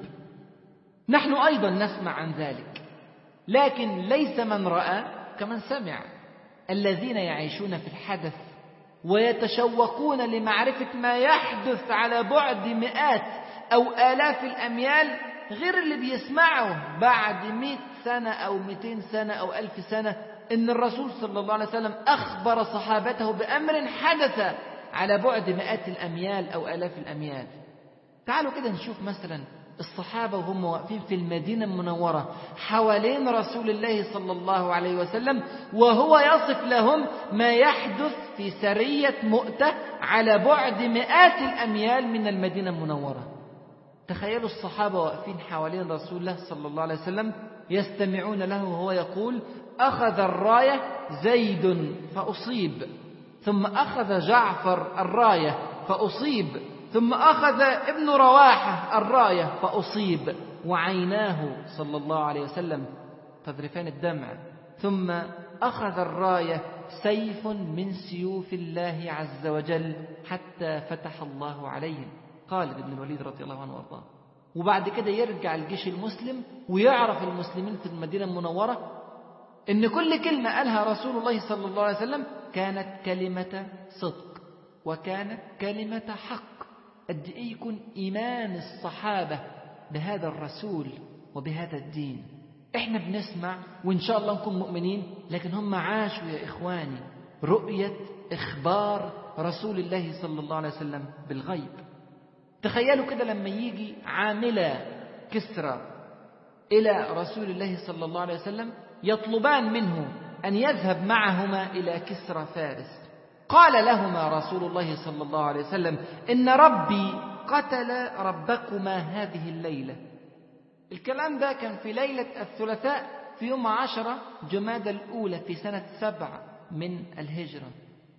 نحن أيضا نسمع عن ذلك، لكن ليس من رأى كمن سمع. الذين يعيشون في الحدث ويتشوقون لمعرفة ما يحدث على بعد مئات أو آلاف الأميال غير اللي بيسمعه بعد 100 سنة أو 200 سنة أو 1000 سنة إن الرسول صلى الله عليه وسلم أخبر صحابته بأمر حدث على بعد مئات الأميال أو آلاف الأميال. تعالوا كده نشوف مثلا الصحابة وهم واقفين في المدينة المنورة حوالين رسول الله صلى الله عليه وسلم وهو يصف لهم ما يحدث في سرية مؤتة على بعد مئات الأميال من المدينة المنورة. تخيلوا الصحابة واقفين حوالين رسول الله صلى الله عليه وسلم يستمعون له وهو يقول: أخذ الراية زيد فأصيب، ثم أخذ جعفر الراية فأصيب، ثم أخذ ابن رواحة الراية فأصيب، وعيناه صلى الله عليه وسلم تذرفان الدمع، ثم أخذ الراية سيف من سيوف الله عز وجل حتى فتح الله عليهم، خالد بن الوليد رضي الله عنه وارضاه. وبعد كده يرجع الجيش المسلم ويعرف المسلمين في المدينة المنورة إن كل كلمة قالها رسول الله صلى الله عليه وسلم كانت كلمة صدق وكانت كلمة حق. قد إيه يكون إيمان الصحابة بهذا الرسول وبهذا الدين. إحنا بنسمع وإن شاء الله نكون مؤمنين، لكن هم عاشوا يا إخواني رؤية إخبار رسول الله صلى الله عليه وسلم بالغيب. تخيلوا كده لما يجي عاملا كسرى إلى رسول الله صلى الله عليه وسلم يطلبان منه أن يذهب معهما إلى كسرى فارس. قال لهما رسول الله صلى الله عليه وسلم: إن ربي قتل ربكما هذه الليلة. الكلام ده كان في ليلة الثلاثاء في يوم 10 جمادى الأولى في سنة 7 من الهجرة.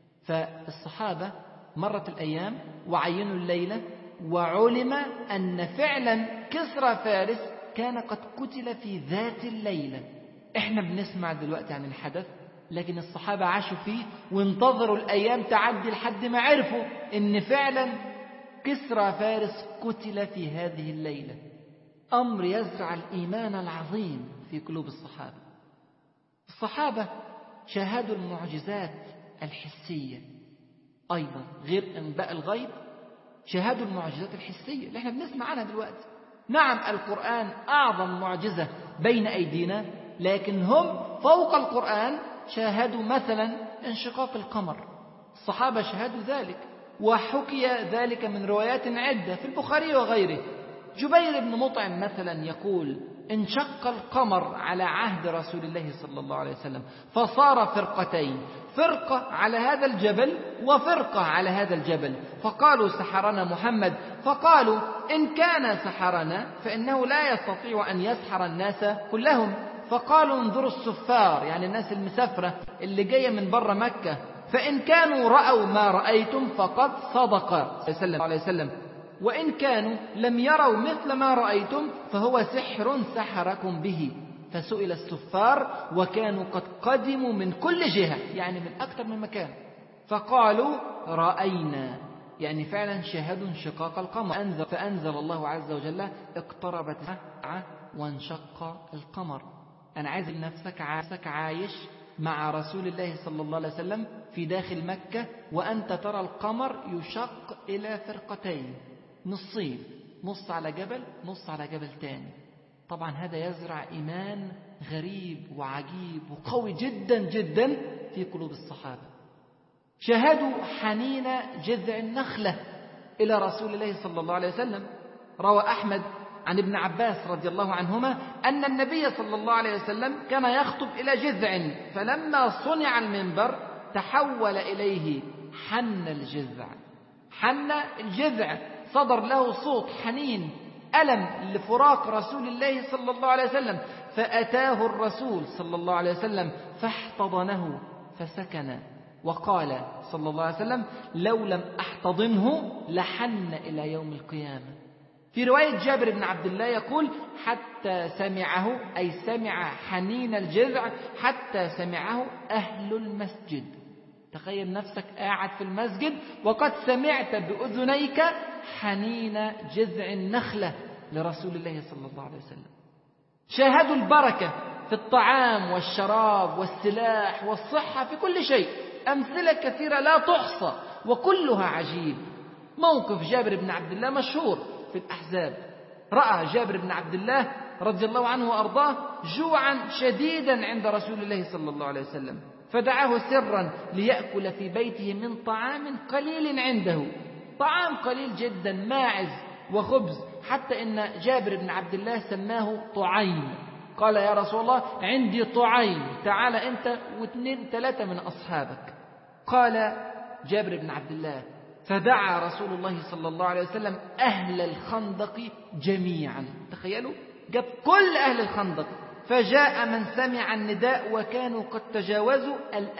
فالصحابة مرت الأيام وعينوا الليلة، وعلم أن فعلا كسرى فارس كان قد قتل في ذات الليلة. احنا بنسمع دلوقتي عن الحدث، لكن الصحابة عاشوا فيه وانتظروا الأيام تعدي لحد ما عرفوا أن فعلا كسرى فارس قتل في هذه الليلة. أمر يزرع الإيمان العظيم في قلوب الصحابة. الصحابة شاهدوا المعجزات الحسية أيضا، غير أنباء الغيب، شاهدوا المعجزات الحسية اللي احنا بنسمع عنها دلوقتي. نعم القرآن أعظم معجزة بين أيدينا، لكن هم فوق القرآن شاهدوا مثلا انشقاق القمر. الصحابة شاهدوا ذلك، وحكي ذلك من روايات عدة في البخاري وغيره. جبير بن مطعم مثلا يقول: انشق القمر على عهد رسول الله صلى الله عليه وسلم فصار فرقتين، فرقة على هذا الجبل وفرقة على هذا الجبل، فقالوا سحرنا محمد، فقالوا إن كان سحرنا فإنه لا يستطيع أن يسحر الناس كلهم، فقالوا انظروا السفار، يعني الناس المسافرة اللي جاية من بره مكة، فإن كانوا رأوا ما رأيتم فقد صدق صلى الله عليه وسلم، وإن كانوا لم يروا مثل ما رأيتم فهو سحر سحركم به. فسئل السفار وكانوا قد قدموا من كل جهة، يعني من أكثر من مكان، فقالوا رأينا، يعني فعلا شاهدوا انشقاق القمر. فأنزل الله عز وجل: اقتربت الساعة وانشق القمر. أنا عايز نفسك عايش مع رسول الله صلى الله عليه وسلم في داخل مكة، وأنت ترى القمر يشق إلى فرقتين، نصين، نص على جبل نص على جبل تاني. طبعا هذا يزرع إيمان غريب وعجيب وقوي جدا جدا في قلوب الصحابة. شاهدوا حنين جذع النخلة إلى رسول الله صلى الله عليه وسلم. روى أحمد عن ابن عباس رضي الله عنهما أن النبي صلى الله عليه وسلم كان يخطب إلى جذع، فلما صنع المنبر تحول إليه حن الجذع. حن الجذع، صدر له صوت حنين، ألم لفراق رسول الله صلى الله عليه وسلم، فأتاه الرسول صلى الله عليه وسلم فاحتضنه فسكن، وقال صلى الله عليه وسلم: لو لم أحتضنه لحن إلى يوم القيامة. في رواية جابر بن عبد الله يقول: حتى سمعه، أي سمع حنين الجذع حتى سمعه أهل المسجد. تخيل نفسك قاعد في المسجد وقد سمعت بأذنيك حنين جذع النخلة لرسول الله صلى الله عليه وسلم. شاهدوا البركة في الطعام والشراب والسلاح والصحة، في كل شيء. أمثلة كثيرة لا تحصى وكلها عجيب. موقف جابر بن عبد الله مشهور في الأحزاب. رأى جابر بن عبد الله رضي الله عنه وأرضاه جوعا شديدا عند رسول الله صلى الله عليه وسلم، فدعاه سرا ليأكل في بيته من طعام قليل عنده، طعام قليل جدا، ماعز وخبز، حتى إن جابر بن عبد الله سماه طعيم. قال: يا رسول الله عندي طعيم، تعال أنت واثنين ثلاثة من أصحابك. قال جابر بن عبد الله: فدعا رسول الله صلى الله عليه وسلم أهل الخندق جميعا. تخيلوا، جاب كل أهل الخندق، فجاء من سمع النداء وكانوا قد تجاوزوا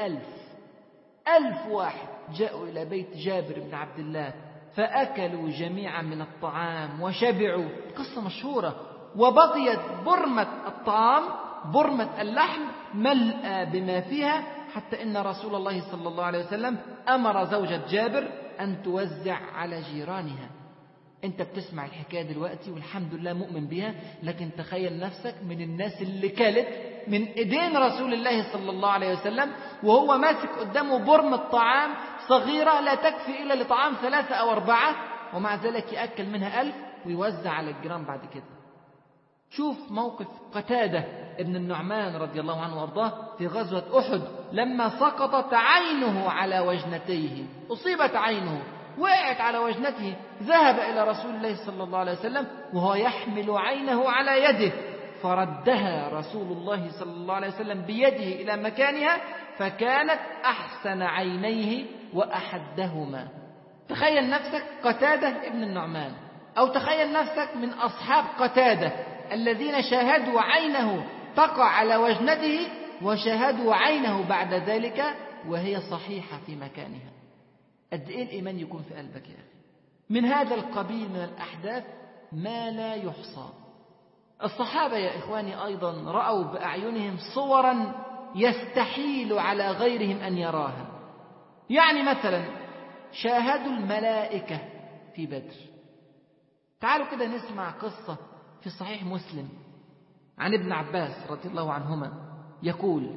1000 واحد جاءوا إلى بيت جابر بن عبد الله، فأكلوا جميعا من الطعام وشبعوا. قصة مشهورة. وبقيت برمة الطعام، برمة اللحم، ملأى بما فيها، حتى إن رسول الله صلى الله عليه وسلم أمر زوجة جابر أن توزع على جيرانها. أنت بتسمع الحكاية دلوقتي والحمد لله مؤمن بها، لكن تخيل نفسك من الناس اللي كلت من إيدين رسول الله صلى الله عليه وسلم وهو ماسك قدامه برمة طعام صغيرة لا تكفي إلا لطعام 3 أو 4، ومع ذلك يأكل منها 1000 ويوزع على الجيران بعد كده. شوف موقف قتادة ابن النعمان رضي الله عنه وارضاه في غزوة أحد لما سقطت عينه على وجنتيه، أصيبت عينه وقعت على وجنته، ذهب إلى رسول الله صلى الله عليه وسلم وهو يحمل عينه على يده، فردها رسول الله صلى الله عليه وسلم بيده إلى مكانها، فكانت أحسن عينيه وأحدهما. تخيل نفسك قتادة ابن النعمان، أو تخيل نفسك من أصحاب قتادة الذين شاهدوا عينه تقع على وجنته وشاهدوا عينه بعد ذلك وهي صحيحة في مكانها. قد إيه الإيمان يكون في قلبك يا أخي؟ من هذا القبيل من الأحداث ما لا يحصى. الصحابة يا إخواني أيضا رأوا بأعينهم صورا يستحيل على غيرهم أن يراها. يعني مثلا شاهدوا الملائكة في بدر. تعالوا كده نسمع قصة في صحيح مسلم عن ابن عباس رضي الله عنهما يقول: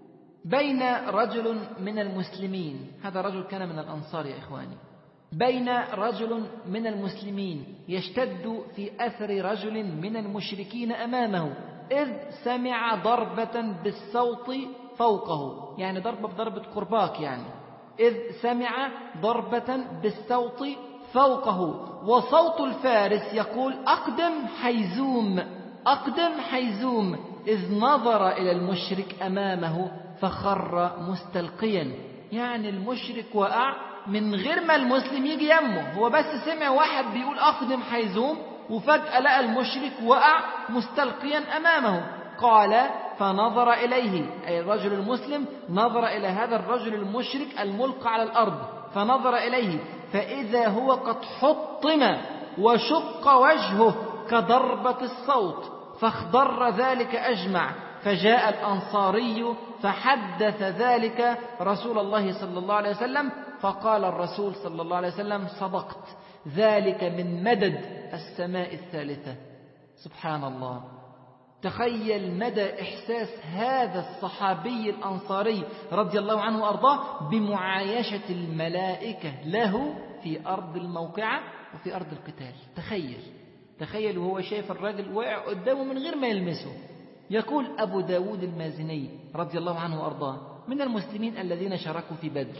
بين رجل من المسلمين، هذا رجل كان من الأنصار يا إخواني، بين رجل من المسلمين يشتد في أثر رجل من المشركين أمامه، إذ سمع ضربة بالصوت فوقه، يعني ضربة بضربة قرباك، يعني إذ سمع ضربة بالصوت فوقه، وصوت الفارس يقول: أقدم حيزوم، أقدم حيزوم، إذ نظر إلى المشرك أمامه فخر مستلقيا. يعني المشرك وقع من غير ما المسلم يجي يمه، هو بس سمع واحد بيقول أقدم حيزوم وفجأة لقى المشرك وقع مستلقيا أمامه. قال: فنظر إليه، أي الرجل المسلم نظر إلى هذا الرجل المشرك الملقى على الأرض، فنظر إليه فإذا هو قد حطم وشق وجهه كضربة الصوت، فاخضر ذلك أجمع. فجاء الأنصاري فحدث ذلك رسول الله صلى الله عليه وسلم، فقال الرسول صلى الله عليه وسلم: صدقت، ذلك من مدد السماء الثالثة. سبحان الله. تخيل مدى إحساس هذا الصحابي الأنصاري رضي الله عنه وأرضاه بمعايشة الملائكة له في أرض الموقعة وفي أرض القتال. تخيل وهو شايف الراجل واقع قدامه من غير ما يلمسه. يقول أبو داود المازني رضي الله عنه وأرضاه من المسلمين الذين شاركوا في بدر: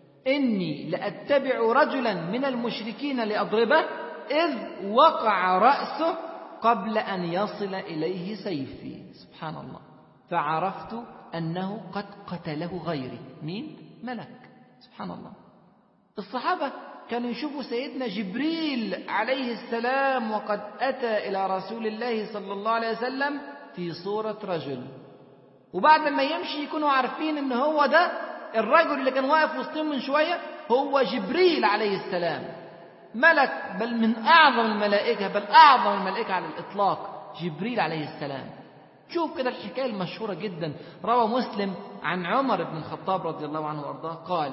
إني لأتبع رجلا من المشركين لأضربه، إذ وقع رأسه قبل أن يصل إليه سيفي. سبحان الله. فعرفت أنه قد قتله غيري. مين؟ ملك. سبحان الله. الصحابة كانوا يشوفوا سيدنا جبريل عليه السلام وقد أتى إلى رسول الله صلى الله عليه وسلم في صورة رجل، وبعد ما يمشي يكونوا عارفين إن هو ده الرجل اللي كان واقف وسطهم من شوية هو جبريل عليه السلام، ملك، بل من أعظم الملائكة، بل أعظم الملائكة على الإطلاق، جبريل عليه السلام. شوف كده الحكاية المشهورة جدا، روى مسلم عن عمر بن الخطاب رضي الله عنه وارضاه قال: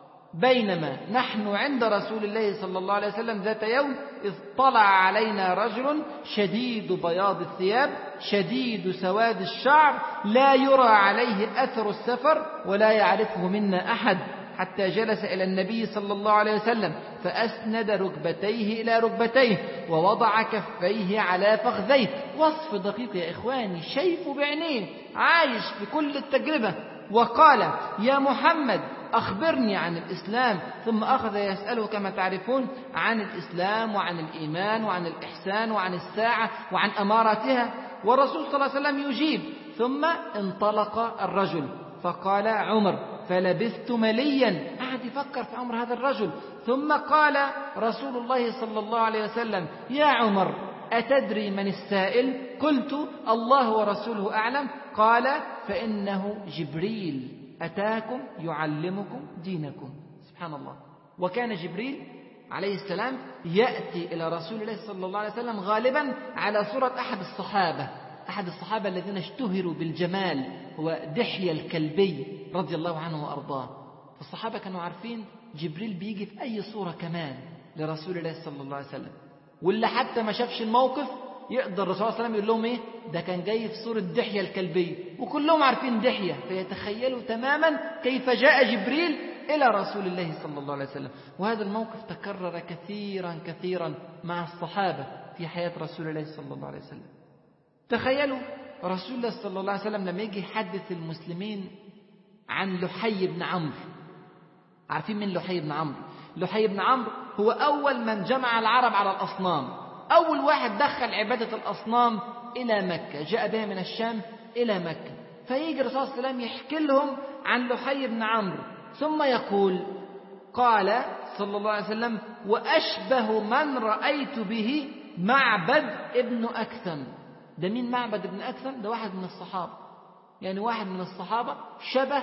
بينما نحن عند رسول الله صلى الله عليه وسلم ذات يوم، إذ طلع علينا رجل شديد بياض الثياب شديد سواد الشعر، لا يرى عليه أثر السفر ولا يعرفه منا أحد، حتى جلس إلى النبي صلى الله عليه وسلم فأسند ركبتيه إلى ركبتيه ووضع كفيه على فخذيه. وصف دقيق يا إخواني، شايفه بعينيه، عايش في كل التجربة. وقال: يا محمد أخبرني عن الإسلام. ثم أخذ يسأله كما تعرفون عن الإسلام وعن الإيمان وعن الإحسان وعن الساعة وعن أماراتها، والرسول صلى الله عليه وسلم يجيب. ثم انطلق الرجل، فقال عمر: فلبثت مليا، قعد يفكر في أمر هذا الرجل. ثم قال رسول الله صلى الله عليه وسلم: يا عمر أتدري من السائل؟ قلت: الله ورسوله أعلم. قال: فإنه جبريل أتاكم يعلمكم دينكم. سبحان الله. وكان جبريل عليه السلام يأتي إلى رسول الله صلى الله عليه وسلم غالبا على صورة أحد الصحابة الذين اشتهروا بالجمال، هو دحية الكلبي رضي الله عنه وأرضاه. فالصحابة كانوا عارفين جبريل بيجي في أي صورة كمان لرسول الله صلى الله عليه وسلم، واللي حتى ما شافش الموقف يقدر الرسول صلى الله عليه وسلم يقول لهم إيه ده كان جاي في صورة دحية الكلبي، وكلهم عارفين دحية، فيتخيلوا تماما كيف جاء جبريل إلى رسول الله صلى الله عليه وسلم. وهذا الموقف تكرر كثيرا مع الصحابة في حياة رسول الله صلى الله عليه وسلم. تخيلوا رسول الله صلى الله عليه وسلم لما يجي يحدث المسلمين عن لحي بن عمرو. عارفين من لحي بن عمرو؟ لحي بن عمرو هو أول من جمع العرب على الأصنام، أول واحد دخل عبادة الأصنام إلى مكة، جاء بها من الشام إلى مكة. فيجي الرسول صلى الله عليه وسلم يحكي لهم عن لحي بن عمرو، ثم يقول قال صلى الله عليه وسلم: وأشبه من رأيت به معبد ابن أكثم. ده مين معبد ابن أكثم؟ ده واحد من الصحابة، يعني واحد من الصحابة شبه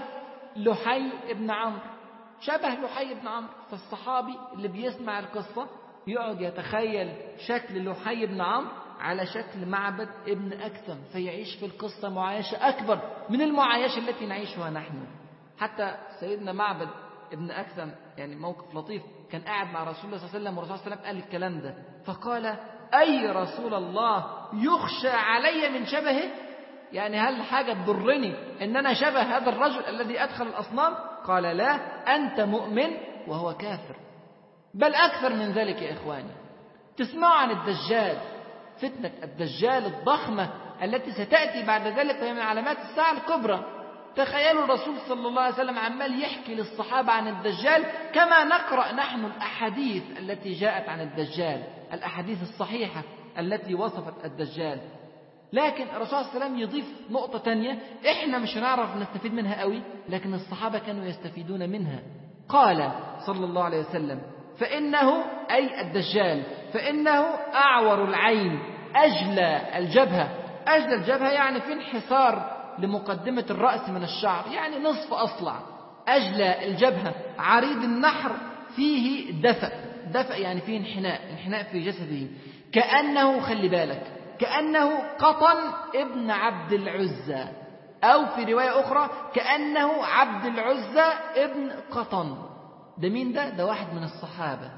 لحي ابن عمرو، شبه لحي ابن عمرو. فالصحابي اللي بيسمع القصة يقعد يتخيل شكل لحي ابن عمرو على شكل معبد ابن أكثم، فيعيش في القصة معايشة أكبر من المعايشة التي نعيشها نحن. حتى سيدنا معبد ابن أكثم يعني موقف لطيف، كان قاعد مع رسول الله صلى الله عليه وسلم، والرسول صلى الله عليه وسلم قال الكلام ده، فقال: أي رسول الله يخشى علي من شبهه؟ يعني هل حاجة تضرني إن أنا شبه هذا الرجل الذي أدخل الأصنام؟ قال: لا، أنت مؤمن وهو كافر. بل أكثر من ذلك يا إخواني، تسمعوا عن الدجال، فتنة الدجال الضخمة التي ستأتي بعد ذلك، وهي من علامات الساعة الكبرى. تخيلوا الرسول صلى الله عليه وسلم عمال يحكي للصحابة عن الدجال كما نقرأ نحن الأحاديث التي جاءت عن الدجال، الأحاديث الصحيحة التي وصفت الدجال. لكن الرسول صلى الله عليه وسلم يضيف نقطة تانية إحنا مش هنعرف نستفيد منها قوي، لكن الصحابة كانوا يستفيدون منها. قال صلى الله عليه وسلم: فإنه، أي الدجال، فإنه أعور العين أجلى الجبهة. أجلى الجبهة يعني في انحسار لمقدمة الرأس من الشعر، يعني نصف أصلع. أجلى الجبهة عريض النحر فيه دفء، دفء يعني فيه انحناء في جسده، كأنه، خلي بالك، كأنه قطن ابن عبد العزى، أو في رواية أخرى كأنه عبد العزى ابن قطن. ده مين ده؟ ده واحد من الصحابة.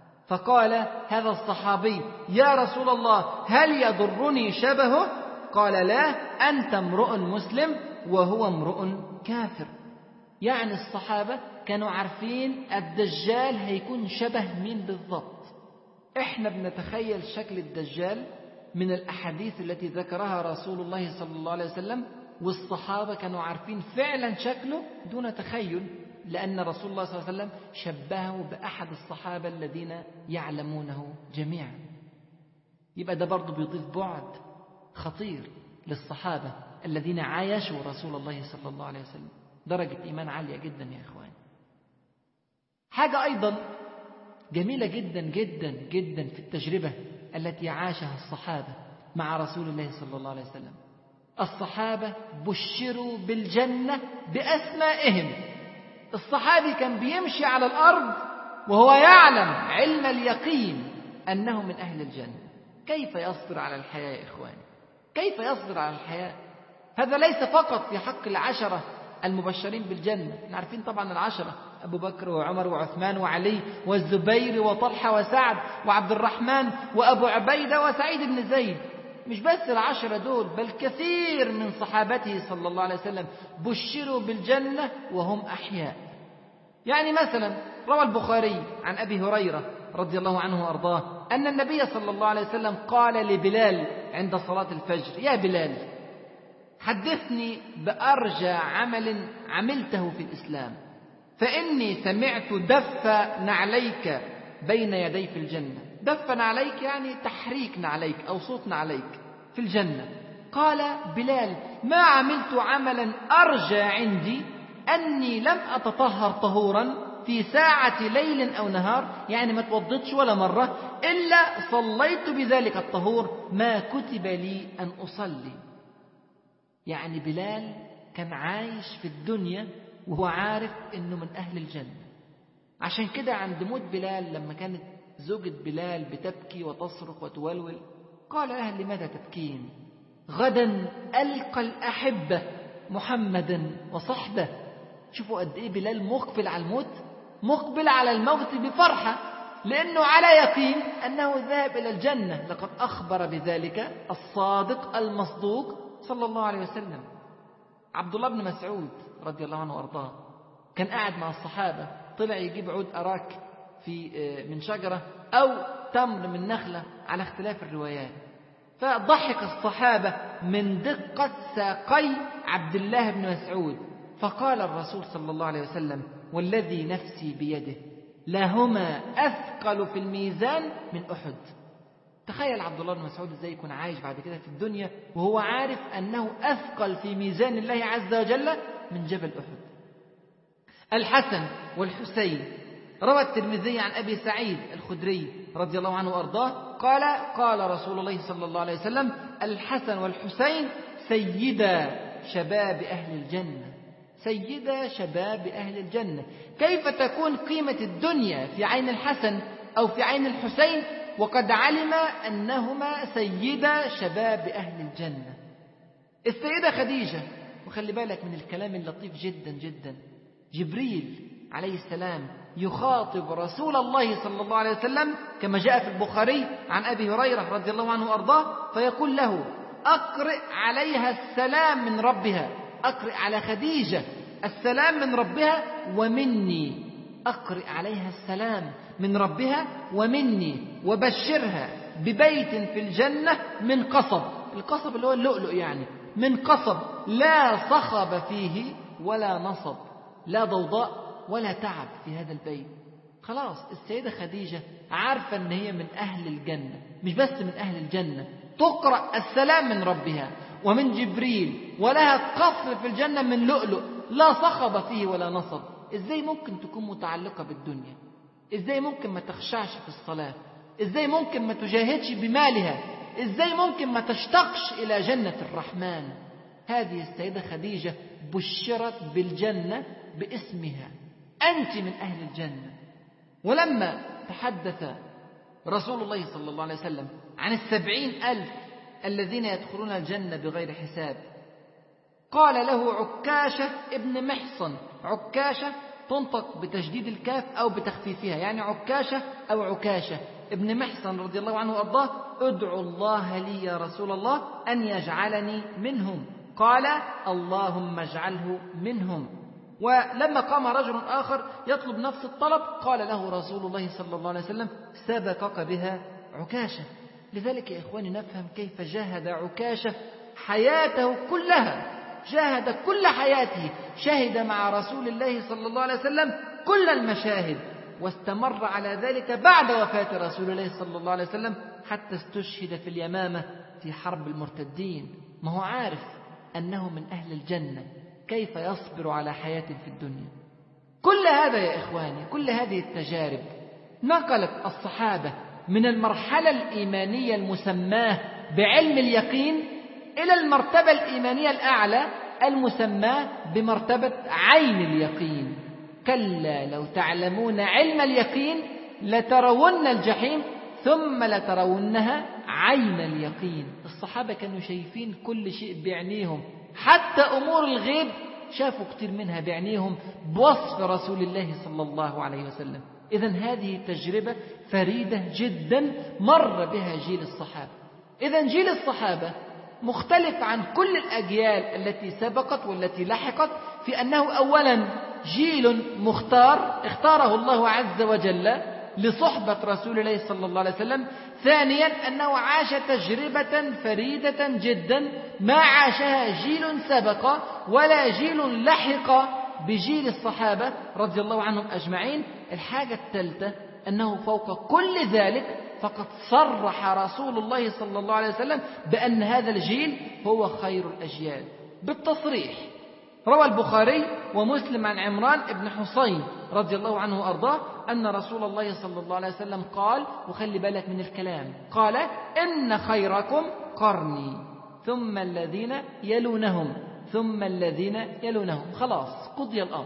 فقال هذا الصحابي: يا رسول الله، هل يضرني شبهه؟ قال: لا، أنت امرؤ مسلم وهو امرؤ كافر. يعني الصحابة كانوا عارفين الدجال هيكون شبه مين بالضبط. احنا بنتخيل شكل الدجال من الأحاديث التي ذكرها رسول الله صلى الله عليه وسلم، والصحابة كانوا عارفين فعلا شكله دون تخيل، لأن رسول الله صلى الله عليه وسلم شبهه بأحد الصحابة الذين يعلمونه جميعا. يبقى ده برضو بيضيف بعد خطير للصحابة الذين عايشوا رسول الله صلى الله عليه وسلم، درجة إيمان عالية جدا يا إخوان. حاجة أيضا جميلة جدا جدا جدا في التجربة التي عاشها الصحابة مع رسول الله صلى الله عليه وسلم. الصحابة بشروا بالجنة بأسمائهم. الصحابي كان بيمشي على الأرض وهو يعلم علم اليقين أنه من أهل الجنة. كيف يصبر على الحياة يا إخواني؟ كيف يصبر على الحياة؟ هذا ليس فقط في حق العشرة المبشرين بالجنة. احنا عارفين طبعا العشرة: أبو بكر وعمر وعثمان وعلي والزبير وطلحة وسعد وعبد الرحمن وأبو عبيدة وسعيد بن زيد. مش بس العشرة دول، بل كثير من صحابته صلى الله عليه وسلم بشروا بالجنة وهم أحياء. يعني مثلا روى البخاري عن أبي هريرة رضي الله عنه وأرضاه أن النبي صلى الله عليه وسلم قال لبلال عند صلاة الفجر: يا بلال، حدثني بأرجى عمل عملته في الإسلام، فإني سمعت دف نعليك بين يدي في الجنة. دف نعليك يعني تحريك نعليك أو صوت نعليك في الجنة. قال بلال: ما عملت عملا أرجى عندي أني لم أتطهر طهورا في ساعة ليل أو نهار، يعني ما توضتش ولا مرة، إلا صليت بذلك الطهور ما كتب لي أن أصلي. يعني بلال كان عايش في الدنيا وهو عارف أنه من أهل الجنة. عشان كده عند موت بلال لما كانت زوجة بلال بتبكي وتصرخ وتولول، قال لها: لماذا تبكين؟ غدا ألقى الأحبة محمدا وصحبه. شوفوا قد إيه بلال مقبل على الموت، مقبل على الموت بفرحة، لأنه على يقين أنه ذاهب إلى الجنة. لقد أخبر بذلك الصادق المصدوق صلى الله عليه وسلم. عبد الله بن مسعود رضي الله عنه وأرضاه كان قاعد مع الصحابة، طلع يجيب عود أراك من شجرة أو تمر من نخلة على اختلاف الروايات. فضحك الصحابة من دقة ساقي عبد الله بن مسعود، فقال الرسول صلى الله عليه وسلم: والذي نفسي بيده لهما أثقل في الميزان من أحد. تخيل عبد الله بن مسعود ازاي يكون عايش بعد كده في الدنيا وهو عارف أنه أثقل في ميزان الله عز وجل من جبل أحد. الحسن والحسين، روى الترمذي عن أبي سعيد الخدري رضي الله عنه وأرضاه قال: قال رسول الله صلى الله عليه وسلم: الحسن والحسين سيدا شباب أهل الجنة. سيدا شباب أهل الجنة. كيف تكون قيمة الدنيا في عين الحسن أو في عين الحسين وقد علم أنهما سيدا شباب أهل الجنة؟ السيدة خديجة، وخلي بالك من الكلام اللطيف جدا جدا، جبريل عليه السلام يخاطب رسول الله صلى الله عليه وسلم كما جاء في البخاري عن أبي هريرة رضي الله عنه وأرضاه، فيقول له: أقرئ عليها السلام من ربها. أقرئ على خديجة السلام من ربها ومني. أقرئ عليها السلام من ربها ومني، وبشرها ببيت في الجنة من قصب. القصب اللي هو اللؤلؤ يعني، من قصب لا صخب فيه ولا نصب، لا ضوضاء ولا تعب في هذا البيت. خلاص السيدة خديجة عارفة أن هي من أهل الجنة، مش بس من أهل الجنة، تقرأ السلام من ربها ومن جبريل، ولها قصر في الجنة من لؤلؤ لا صخب فيه ولا نصب. إزاي ممكن تكون متعلقة بالدنيا؟ إزاي ممكن ما تخشعش في الصلاة؟ إزاي ممكن ما تجاهدش بمالها؟ إزاي ممكن ما تشتقش إلى جنة الرحمن؟ هذه السيدة خديجة بشرت بالجنة باسمها: أنت من أهل الجنة. ولما تحدث رسول الله صلى الله عليه وسلم عن 70,000 الذين يدخلون الجنة بغير حساب، قال له عكاشة ابن محصن. عكاشة تنطق بتشديد الكاف أو بتخفيفها، يعني عكاشة أو عكاشة ابن محصن رضي الله عنه وأرضاه: ادعو الله لي يا رسول الله أن يجعلني منهم. قال: اللهم اجعله منهم. ولما قام رجل آخر يطلب نفس الطلب قال له رسول الله صلى الله عليه وسلم: سبقك بها عكاشة. لذلك يا إخواني نفهم كيف جاهد عكاشة حياته كلها، جاهد كل حياته، شهد مع رسول الله صلى الله عليه وسلم كل المشاهد، واستمر على ذلك بعد وفاة رسول الله صلى الله عليه وسلم حتى استشهد في اليمامة في حرب المرتدين. ما هو عارف أنه من أهل الجنة، كيف يصبر على حياة في الدنيا؟ كل هذا يا إخواني، كل هذه التجارب نقلت الصحابة من المرحلة الإيمانية المسماة بعلم اليقين إلى المرتبة الإيمانية الأعلى المسماة بمرتبة عين اليقين. كلا لو تعلمون علم اليقين لترون الجحيم ثم لترونها عين اليقين. الصحابة كانوا شايفين كل شيء بعينيهم، حتى أمور الغيب شافوا كتير منها بعينيهم بوصف رسول الله صلى الله عليه وسلم. إذن هذه تجربة فريدة جدا مر بها جيل الصحابة. إذن جيل الصحابة مختلف عن كل الأجيال التي سبقت والتي لحقت في أنه أولا جيل مختار اختاره الله عز وجل لصحبة رسول الله صلى الله عليه وسلم. ثانيا أنه عاش تجربة فريدة جدا ما عاشها جيل سبق ولا جيل لحق بجيل الصحابة رضي الله عنهم أجمعين. الحاجة الثالثة أنه فوق كل ذلك فقد صرح رسول الله صلى الله عليه وسلم بأن هذا الجيل هو خير الأجيال بالتصريح. روى البخاري ومسلم عن عمران بن حسين رضي الله عنه وأرضاه أن رسول الله صلى الله عليه وسلم قال، وخلي بالك من الكلام، قال: إن خيركم قرني ثم الذين يلونهم ثم الذين يلونهم. خلاص قضي الأمر.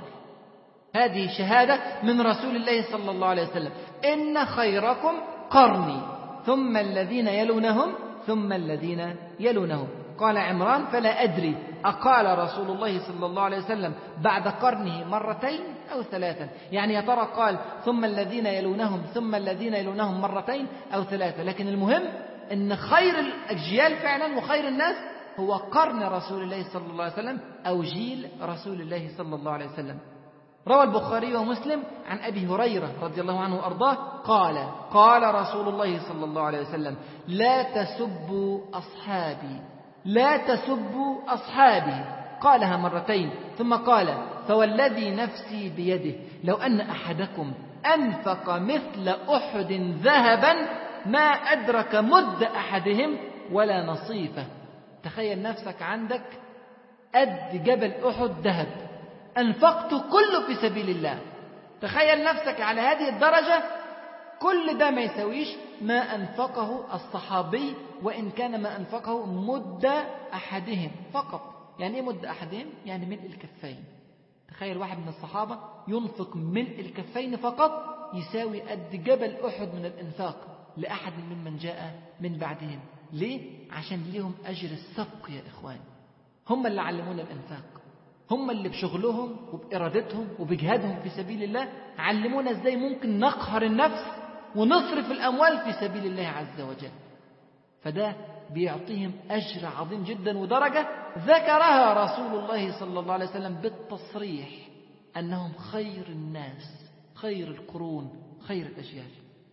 هذه شهادة من رسول الله صلى الله عليه وسلم: إن خيركم قرني ثم الذين يلونهم ثم الذين يلونهم. قال عمران: فلا أدري أقال رسول الله صلى الله عليه وسلم بعد قرنه مرتين أو ثلاثا، يعني يا ترى قال ثم الذين يلونهم ثم الذين يلونهم مرتين أو ثلاثة، لكن المهم أن خير الأجيال فعلا وخير الناس هو قرن رسول الله صلى الله عليه وسلم أو جيل رسول الله صلى الله عليه وسلم. روى البخاري ومسلم عن أبي هريرة رضي الله عنه وأرضاه قال رسول الله صلى الله عليه وسلم: لا تسبوا أصحابي، لا تسبوا أصحابي. قالها مرتين ثم قال: فوالذي نفسي بيده لو أن أحدكم أنفق مثل أحد ذهبا ما أدرك مد أحدهم ولا نصيفه. تخيل نفسك عندك قد جبل أحد ذهب، أنفقت كله في سبيل الله. تخيل نفسك على هذه الدرجة، كل ده ما يسويش ما أنفقه الصحابي، وإن كان ما أنفقه مد أحدهم فقط. يعني إيه مد أحدهم؟ يعني ملء الكفين. تخيل واحد من الصحابة ينفق ملء الكفين فقط، يساوي قد جبل أحد من الإنفاق لأحد ممن جاء من بعدهم. ليه؟ عشان ليهم أجر السبق يا إخوان. هم اللي علمونا الإنفاق، هم اللي بشغلهم وبإرادتهم وبجهادهم في سبيل الله علمونا إزاي ممكن نقهر النفس ونصرف الأموال في سبيل الله عز وجل. فده بيعطيهم أجر عظيم جدا، ودرجة ذكرها رسول الله صلى الله عليه وسلم بالتصريح أنهم خير الناس، خير القرون، خير الأجيال.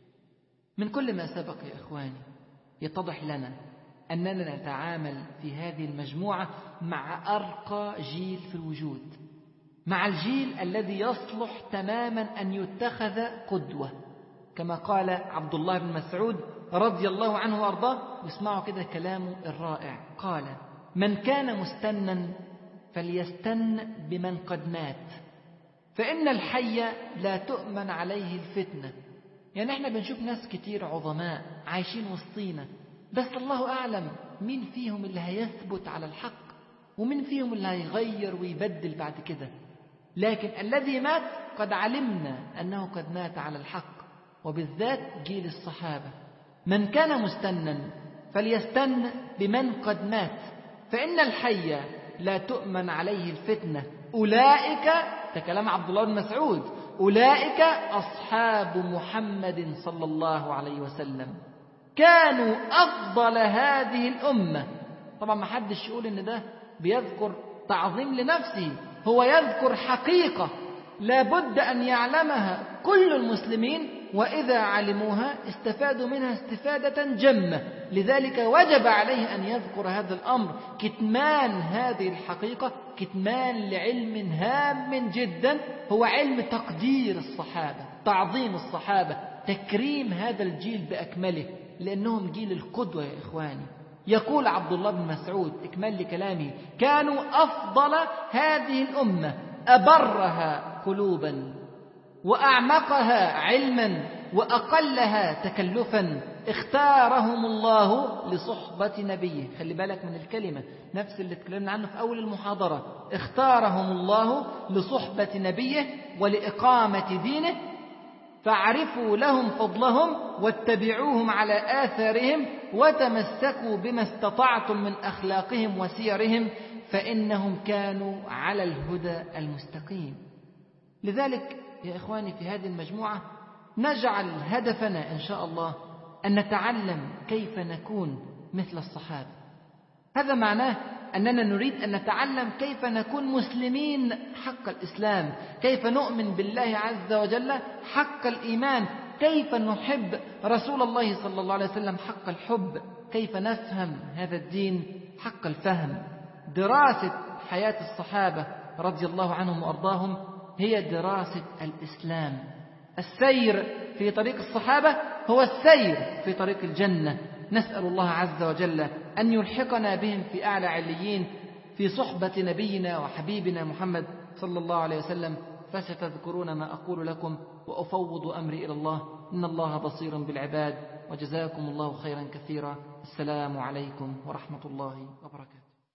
من كل ما سبق يا إخواني يتضح لنا أننا نتعامل في هذه المجموعة مع أرقى جيل في الوجود، مع الجيل الذي يصلح تماما أن يتخذ قدوة، كما قال عبد الله بن مسعود رضي الله عنه وأرضاه. واسمعوا كده كلامه الرائع. قال: من كان مستنا فليستن بمن قد مات، فإن الحي لا تؤمن عليه الفتنة. يعني احنا بنشوف ناس كتير عظماء عايشين وسطينا، بس الله أعلم مين فيهم اللي هيثبت على الحق ومين فيهم اللي هيغير ويبدل بعد كده. لكن الذي مات قد علمنا أنه قد مات على الحق، وبالذات جيل الصحابة. من كان مستنا فليستن بمن قد مات، فإن الحي لا تؤمن عليه الفتنة. أولئك، كلام عبد الله بن مسعود، أولئك أصحاب محمد صلى الله عليه وسلم، كانوا أفضل هذه الأمة. طبعا ما حدش يقول إن ده بيذكر تعظيم لنفسه، هو يذكر حقيقة لابد أن يعلمها كل المسلمين، وإذا علموها استفادوا منها استفادة جمة. لذلك وجب عليه أن يذكر هذا الأمر، كتمان هذه الحقيقة كتمان لعلم هام جدا، هو علم تقدير الصحابة، تعظيم الصحابة، تكريم هذا الجيل بأكمله، لأنهم جيل القدوة يا إخواني. يقول عبد الله بن مسعود إكمال لكلامه: كانوا أفضل هذه الأمة، أبرها قلوبا وأعمقها علما وأقلها تكلفا، اختارهم الله لصحبة نبيه. خلي بالك من الكلمة، نفس اللي اتكلمنا عنه في أول المحاضرة. اختارهم الله لصحبة نبيه ولإقامة دينه، فاعرفوا لهم فضلهم واتبعوهم على آثارهم وتمسكوا بما استطعتم من أخلاقهم وسيرهم، فإنهم كانوا على الهدى المستقيم. لذلك يا إخواني في هذه المجموعة نجعل هدفنا إن شاء الله أن نتعلم كيف نكون مثل الصحابة. هذا معناه أننا نريد أن نتعلم كيف نكون مسلمين حق الإسلام، كيف نؤمن بالله عز وجل حق الإيمان، كيف نحب رسول الله صلى الله عليه وسلم حق الحب، كيف نفهم هذا الدين حق الفهم. دراسة حياة الصحابة رضي الله عنهم وأرضاهم هي دراسة الإسلام. السير في طريق الصحابة هو السير في طريق الجنة. نسأل الله عز وجل أن يلحقنا بهم في أعلى عليين في صحبة نبينا وحبيبنا محمد صلى الله عليه وسلم. فستذكرون ما أقول لكم وأفوض أمري إلى الله، إن الله بصير بالعباد. وجزاكم الله خيرا كثيرا. السلام عليكم ورحمة الله وبركاته.